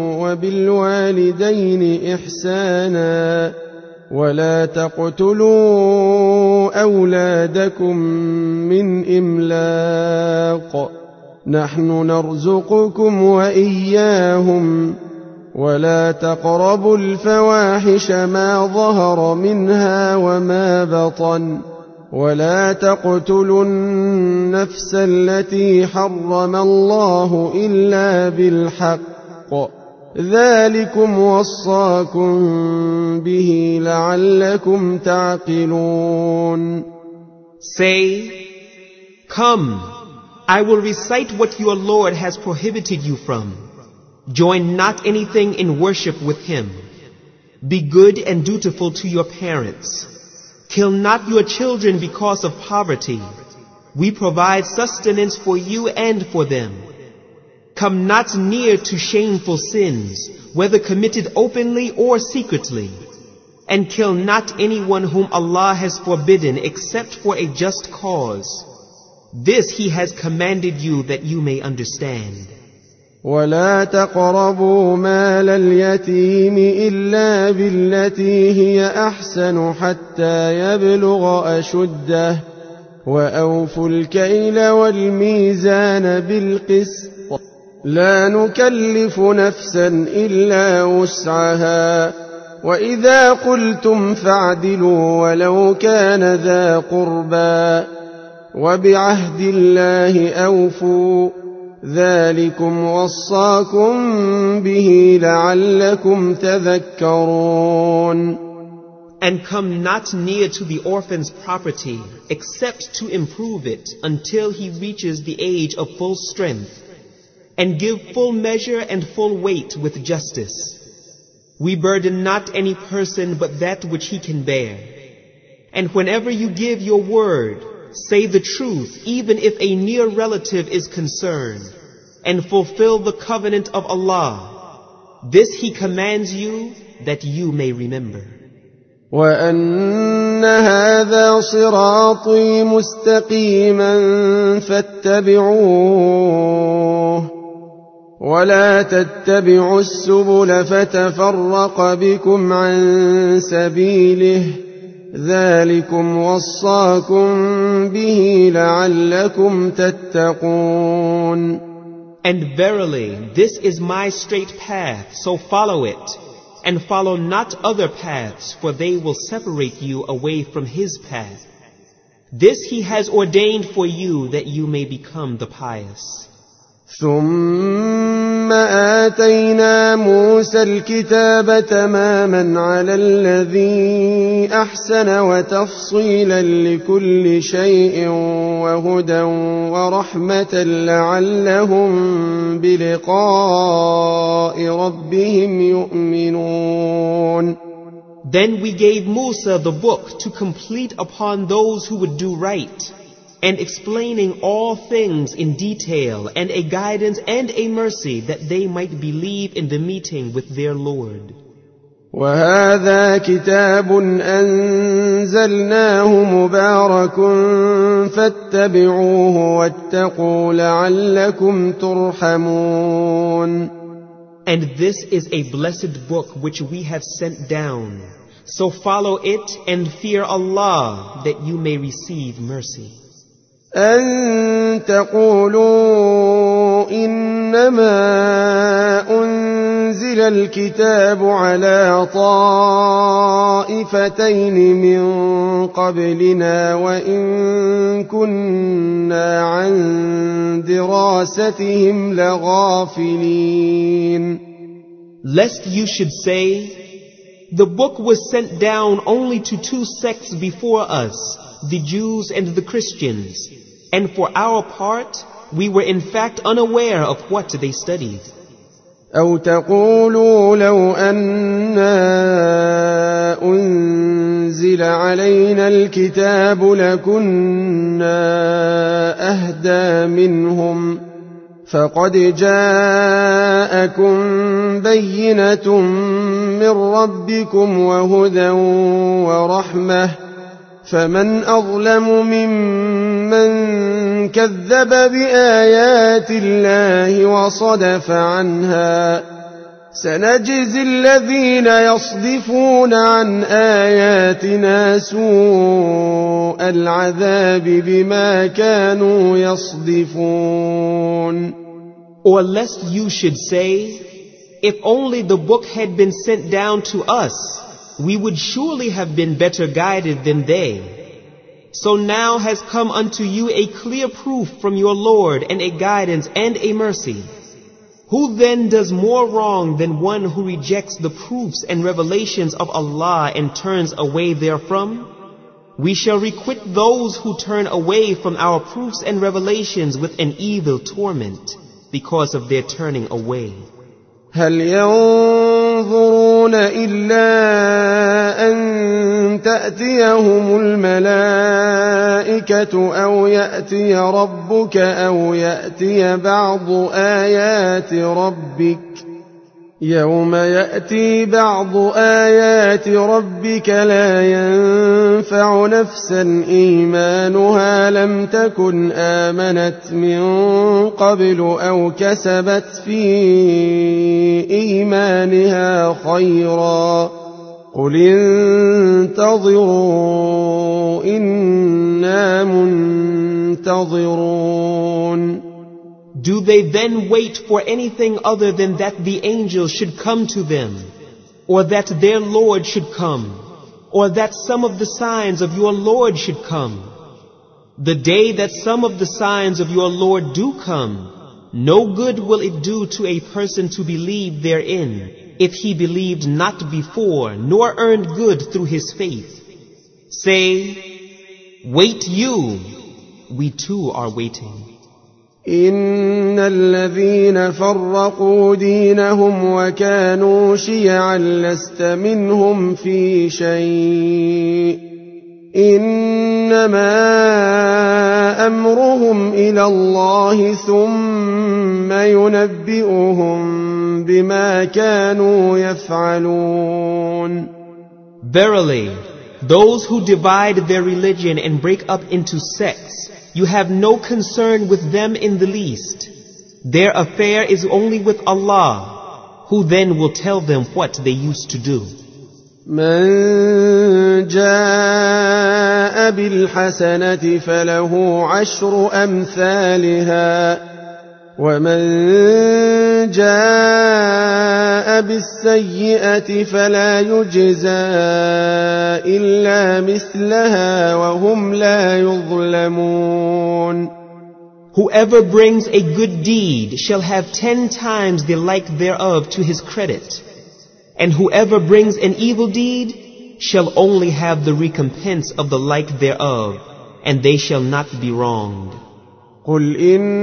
وبالوالدين إحسانا ولا تقتلوا أولادكم من إملاق نحن نرزقكم وإياهم ولا تقربوا الفواحش ما ظهر منها وما بطن ولا تقتلوا النفس التي حرم الله إلا بالحق ذلكم وصاكم به لعلكم تعقلون. Say, come, I will recite what your Lord has prohibited you from. Join not anything in worship with him. Be good and dutiful to your parents. Kill not your children because of poverty. We provide sustenance for you and for them. Come not near to shameful sins, whether committed openly or secretly. And kill not anyone whom Allah has forbidden except for a just cause. This he has commanded you that you may understand. ولا تقربوا مال اليتيم إلا بالتي هي أحسن حتى يبلغ أشده وأوفوا الكيل والميزان بالقسط لا نكلف نفسا إلا وسعها وإذا قلتم فاعدلوا ولو كان ذا قربى وبعهد الله أوفوا ذلكم وصاكم به لعلكم تذكرون. And come not near to the orphan's property except to improve it until he reaches the age of full strength, and give full measure and full weight with justice. We burden not any person but that which he can bear. And whenever you give your word, say the truth, even if a near relative is concerned, and fulfill the covenant of Allah. This he commands you that you may remember. وَأَنَّ هَذَا صِرَاطِي مُسْتَقِيمًا فَاتَّبِعُوهُ وَلَا تَتَّبِعُوا السُّبُلَ فَتَفَرَّقَ بِكُمْ عَن سَبِيلِهِ ذلكم وصاكم به لعلكم تتقون. And verily, this is my straight path, so follow it, and follow not other paths, for they will separate you away from his path. This he has ordained for you that you may become the pious. ثم آتينا موسى الكتاب تماما على الذي أحسن وتفصيلا لكل شيء وهدى ورحمة لعلهم بلقاء ربهم يؤمنون. Then we gave Musa the book to complete upon those who would do right, and explaining all things in detail, and a guidance and a mercy that they might believe in the meeting with their Lord. وَهَذَا كِتَابٌ أَنزَلْنَاهُ مُبَارَكٌ فَاتَّبِعُوهُ وَاتَّقُوا لَعَلَّكُمْ تُرْحَمُونَ. And this is a blessed book which we have sent down. So follow it and fear Allah that you may receive mercy. أن تقولوا إنما أنزل الكتاب على طائفتين من قبلنا وإن كنا عن دراستهم لغافلين. Lest you should say, the book was sent down only to two sects before us, the Jews and the Christians, and for our part, we were in fact unaware of what they studied. أو تقولوا لو أنا أنزل علينا الكتاب لكنا أهدى منهم فقد جاءكم بينة من ربكم وهدى ورحمة فمن أظلم ممن كذب بآيات الله وصدف عنها سنجزي الذين يصدفون عن آياتنا سوء العذاب بما كانوا يصدفون. Or lest you should say, if only the book had been sent down to us, we would surely have been better guided than they. So now has come unto you a clear proof from your Lord and a guidance and a mercy. Who then does more wrong than one who rejects the proofs and revelations of Allah and turns away therefrom? We shall requite those who turn away from our proofs and revelations with an evil torment because of their turning away. هل ينظرون إلا أن تأتيهم الملائكة أو يأتي ربك أو يأتي بعض آيات ربك يوم يأتي بعض آيات ربك لا ينفع نفسا إيمانها لم تكن آمنت من قبل أو كسبت في إيمانها خيرا قل انتظروا إنا منتظرون. Do they then wait for anything other than that the angel should come to them, or that their Lord should come, or that some of the signs of your Lord should come? The day that some of the signs of your Lord do come, no good will it do to a person to believe therein, if he believed not before, nor earned good through his faith. Say, wait you, we too are waiting. إن الذين فرقوا دينهم وكانوا شيعا لست منهم في شيء إنما أمرهم إلى الله ثم ينبئهم بما كانوا يفعلون. Verily, those who divide their religion and break up into sects, you have no concern with them in the least. Their affair is only with Allah, who then will tell them what they used to do. من جاء بالحسنة فله عشر أمثالها ومن جاء بالسيئة فلا يجزى إلا مثلها وهم لا يظلمون. Whoever brings a good deed shall have 10 times the like thereof to his credit, and whoever brings an evil deed shall only have the recompense of the like thereof, and they shall not be wronged. قل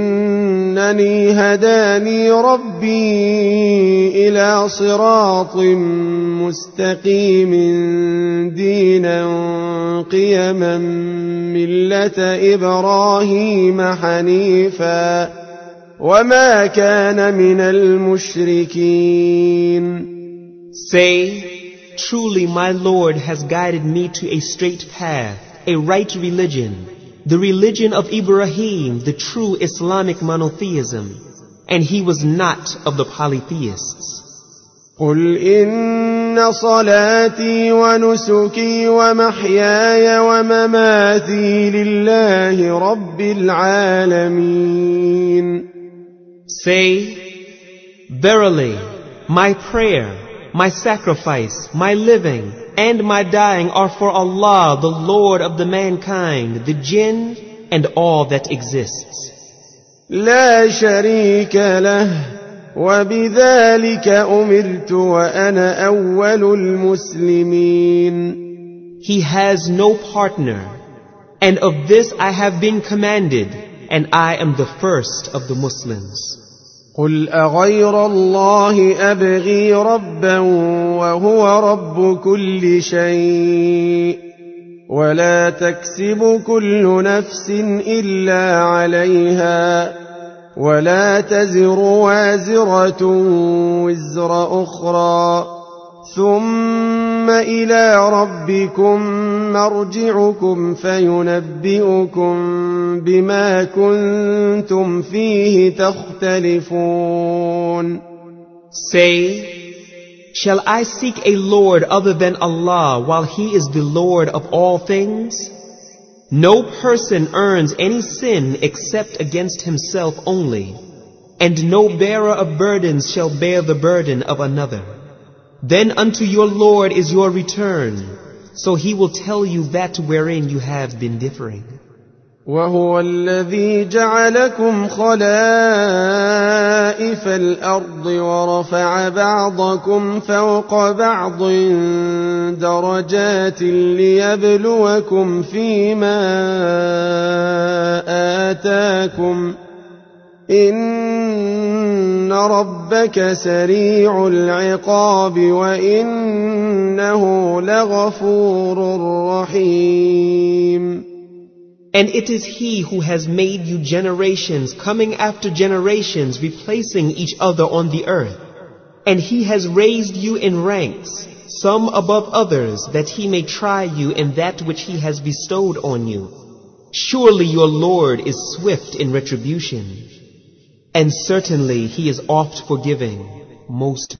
إنني هداني ربي إلى صراط مستقيم دينا قيما ملة إبراهيم حنيفا وما كان من المشركين. Say, truly my Lord has guided me to a straight path, a right religion, the religion of Ibrahim, the true Islamic monotheism, and he was not of the polytheists. قل إن صلاتي ونسكي ومحياي ومماتي لله رب العالمين. Say, verily, my prayer, my sacrifice, my living, and my dying are for Allah, the Lord of the mankind, the jinn, and all that exists. لا شريك له وبذلك أمرت وأنا أول المسلمين. He has no partner, and of this I have been commanded, and I am the first of the Muslims. قل أغير الله أبغي ربا وهو رب كل شيء ولا تكسب كل نفس إلا عليها ولا تزر وازرة وزر أخرى ثم إلى ربكم مرجعكم فينبئكم بما كنتم فيه تختلفون. Say, shall I seek a Lord other than Allah while He is the Lord of all things? No person earns any sin except against himself only, and no bearer of burdens shall bear the burden of another. Then unto your Lord is your return, so He will tell you that wherein you have been differing. وهو الذي جعلكم خلائف الأرض ورفع بعضكم فوق بعض درجات ليبلوكم فيما آتاكم إن ربك سريع العقاب وإنه لغفور رحيم. And it is He who has made you generations coming after generations, replacing each other on the earth. And He has raised you in ranks, some above others, that He may try you in that which He has bestowed on you. Surely your Lord is swift in retribution, and certainly He is oft forgiving, most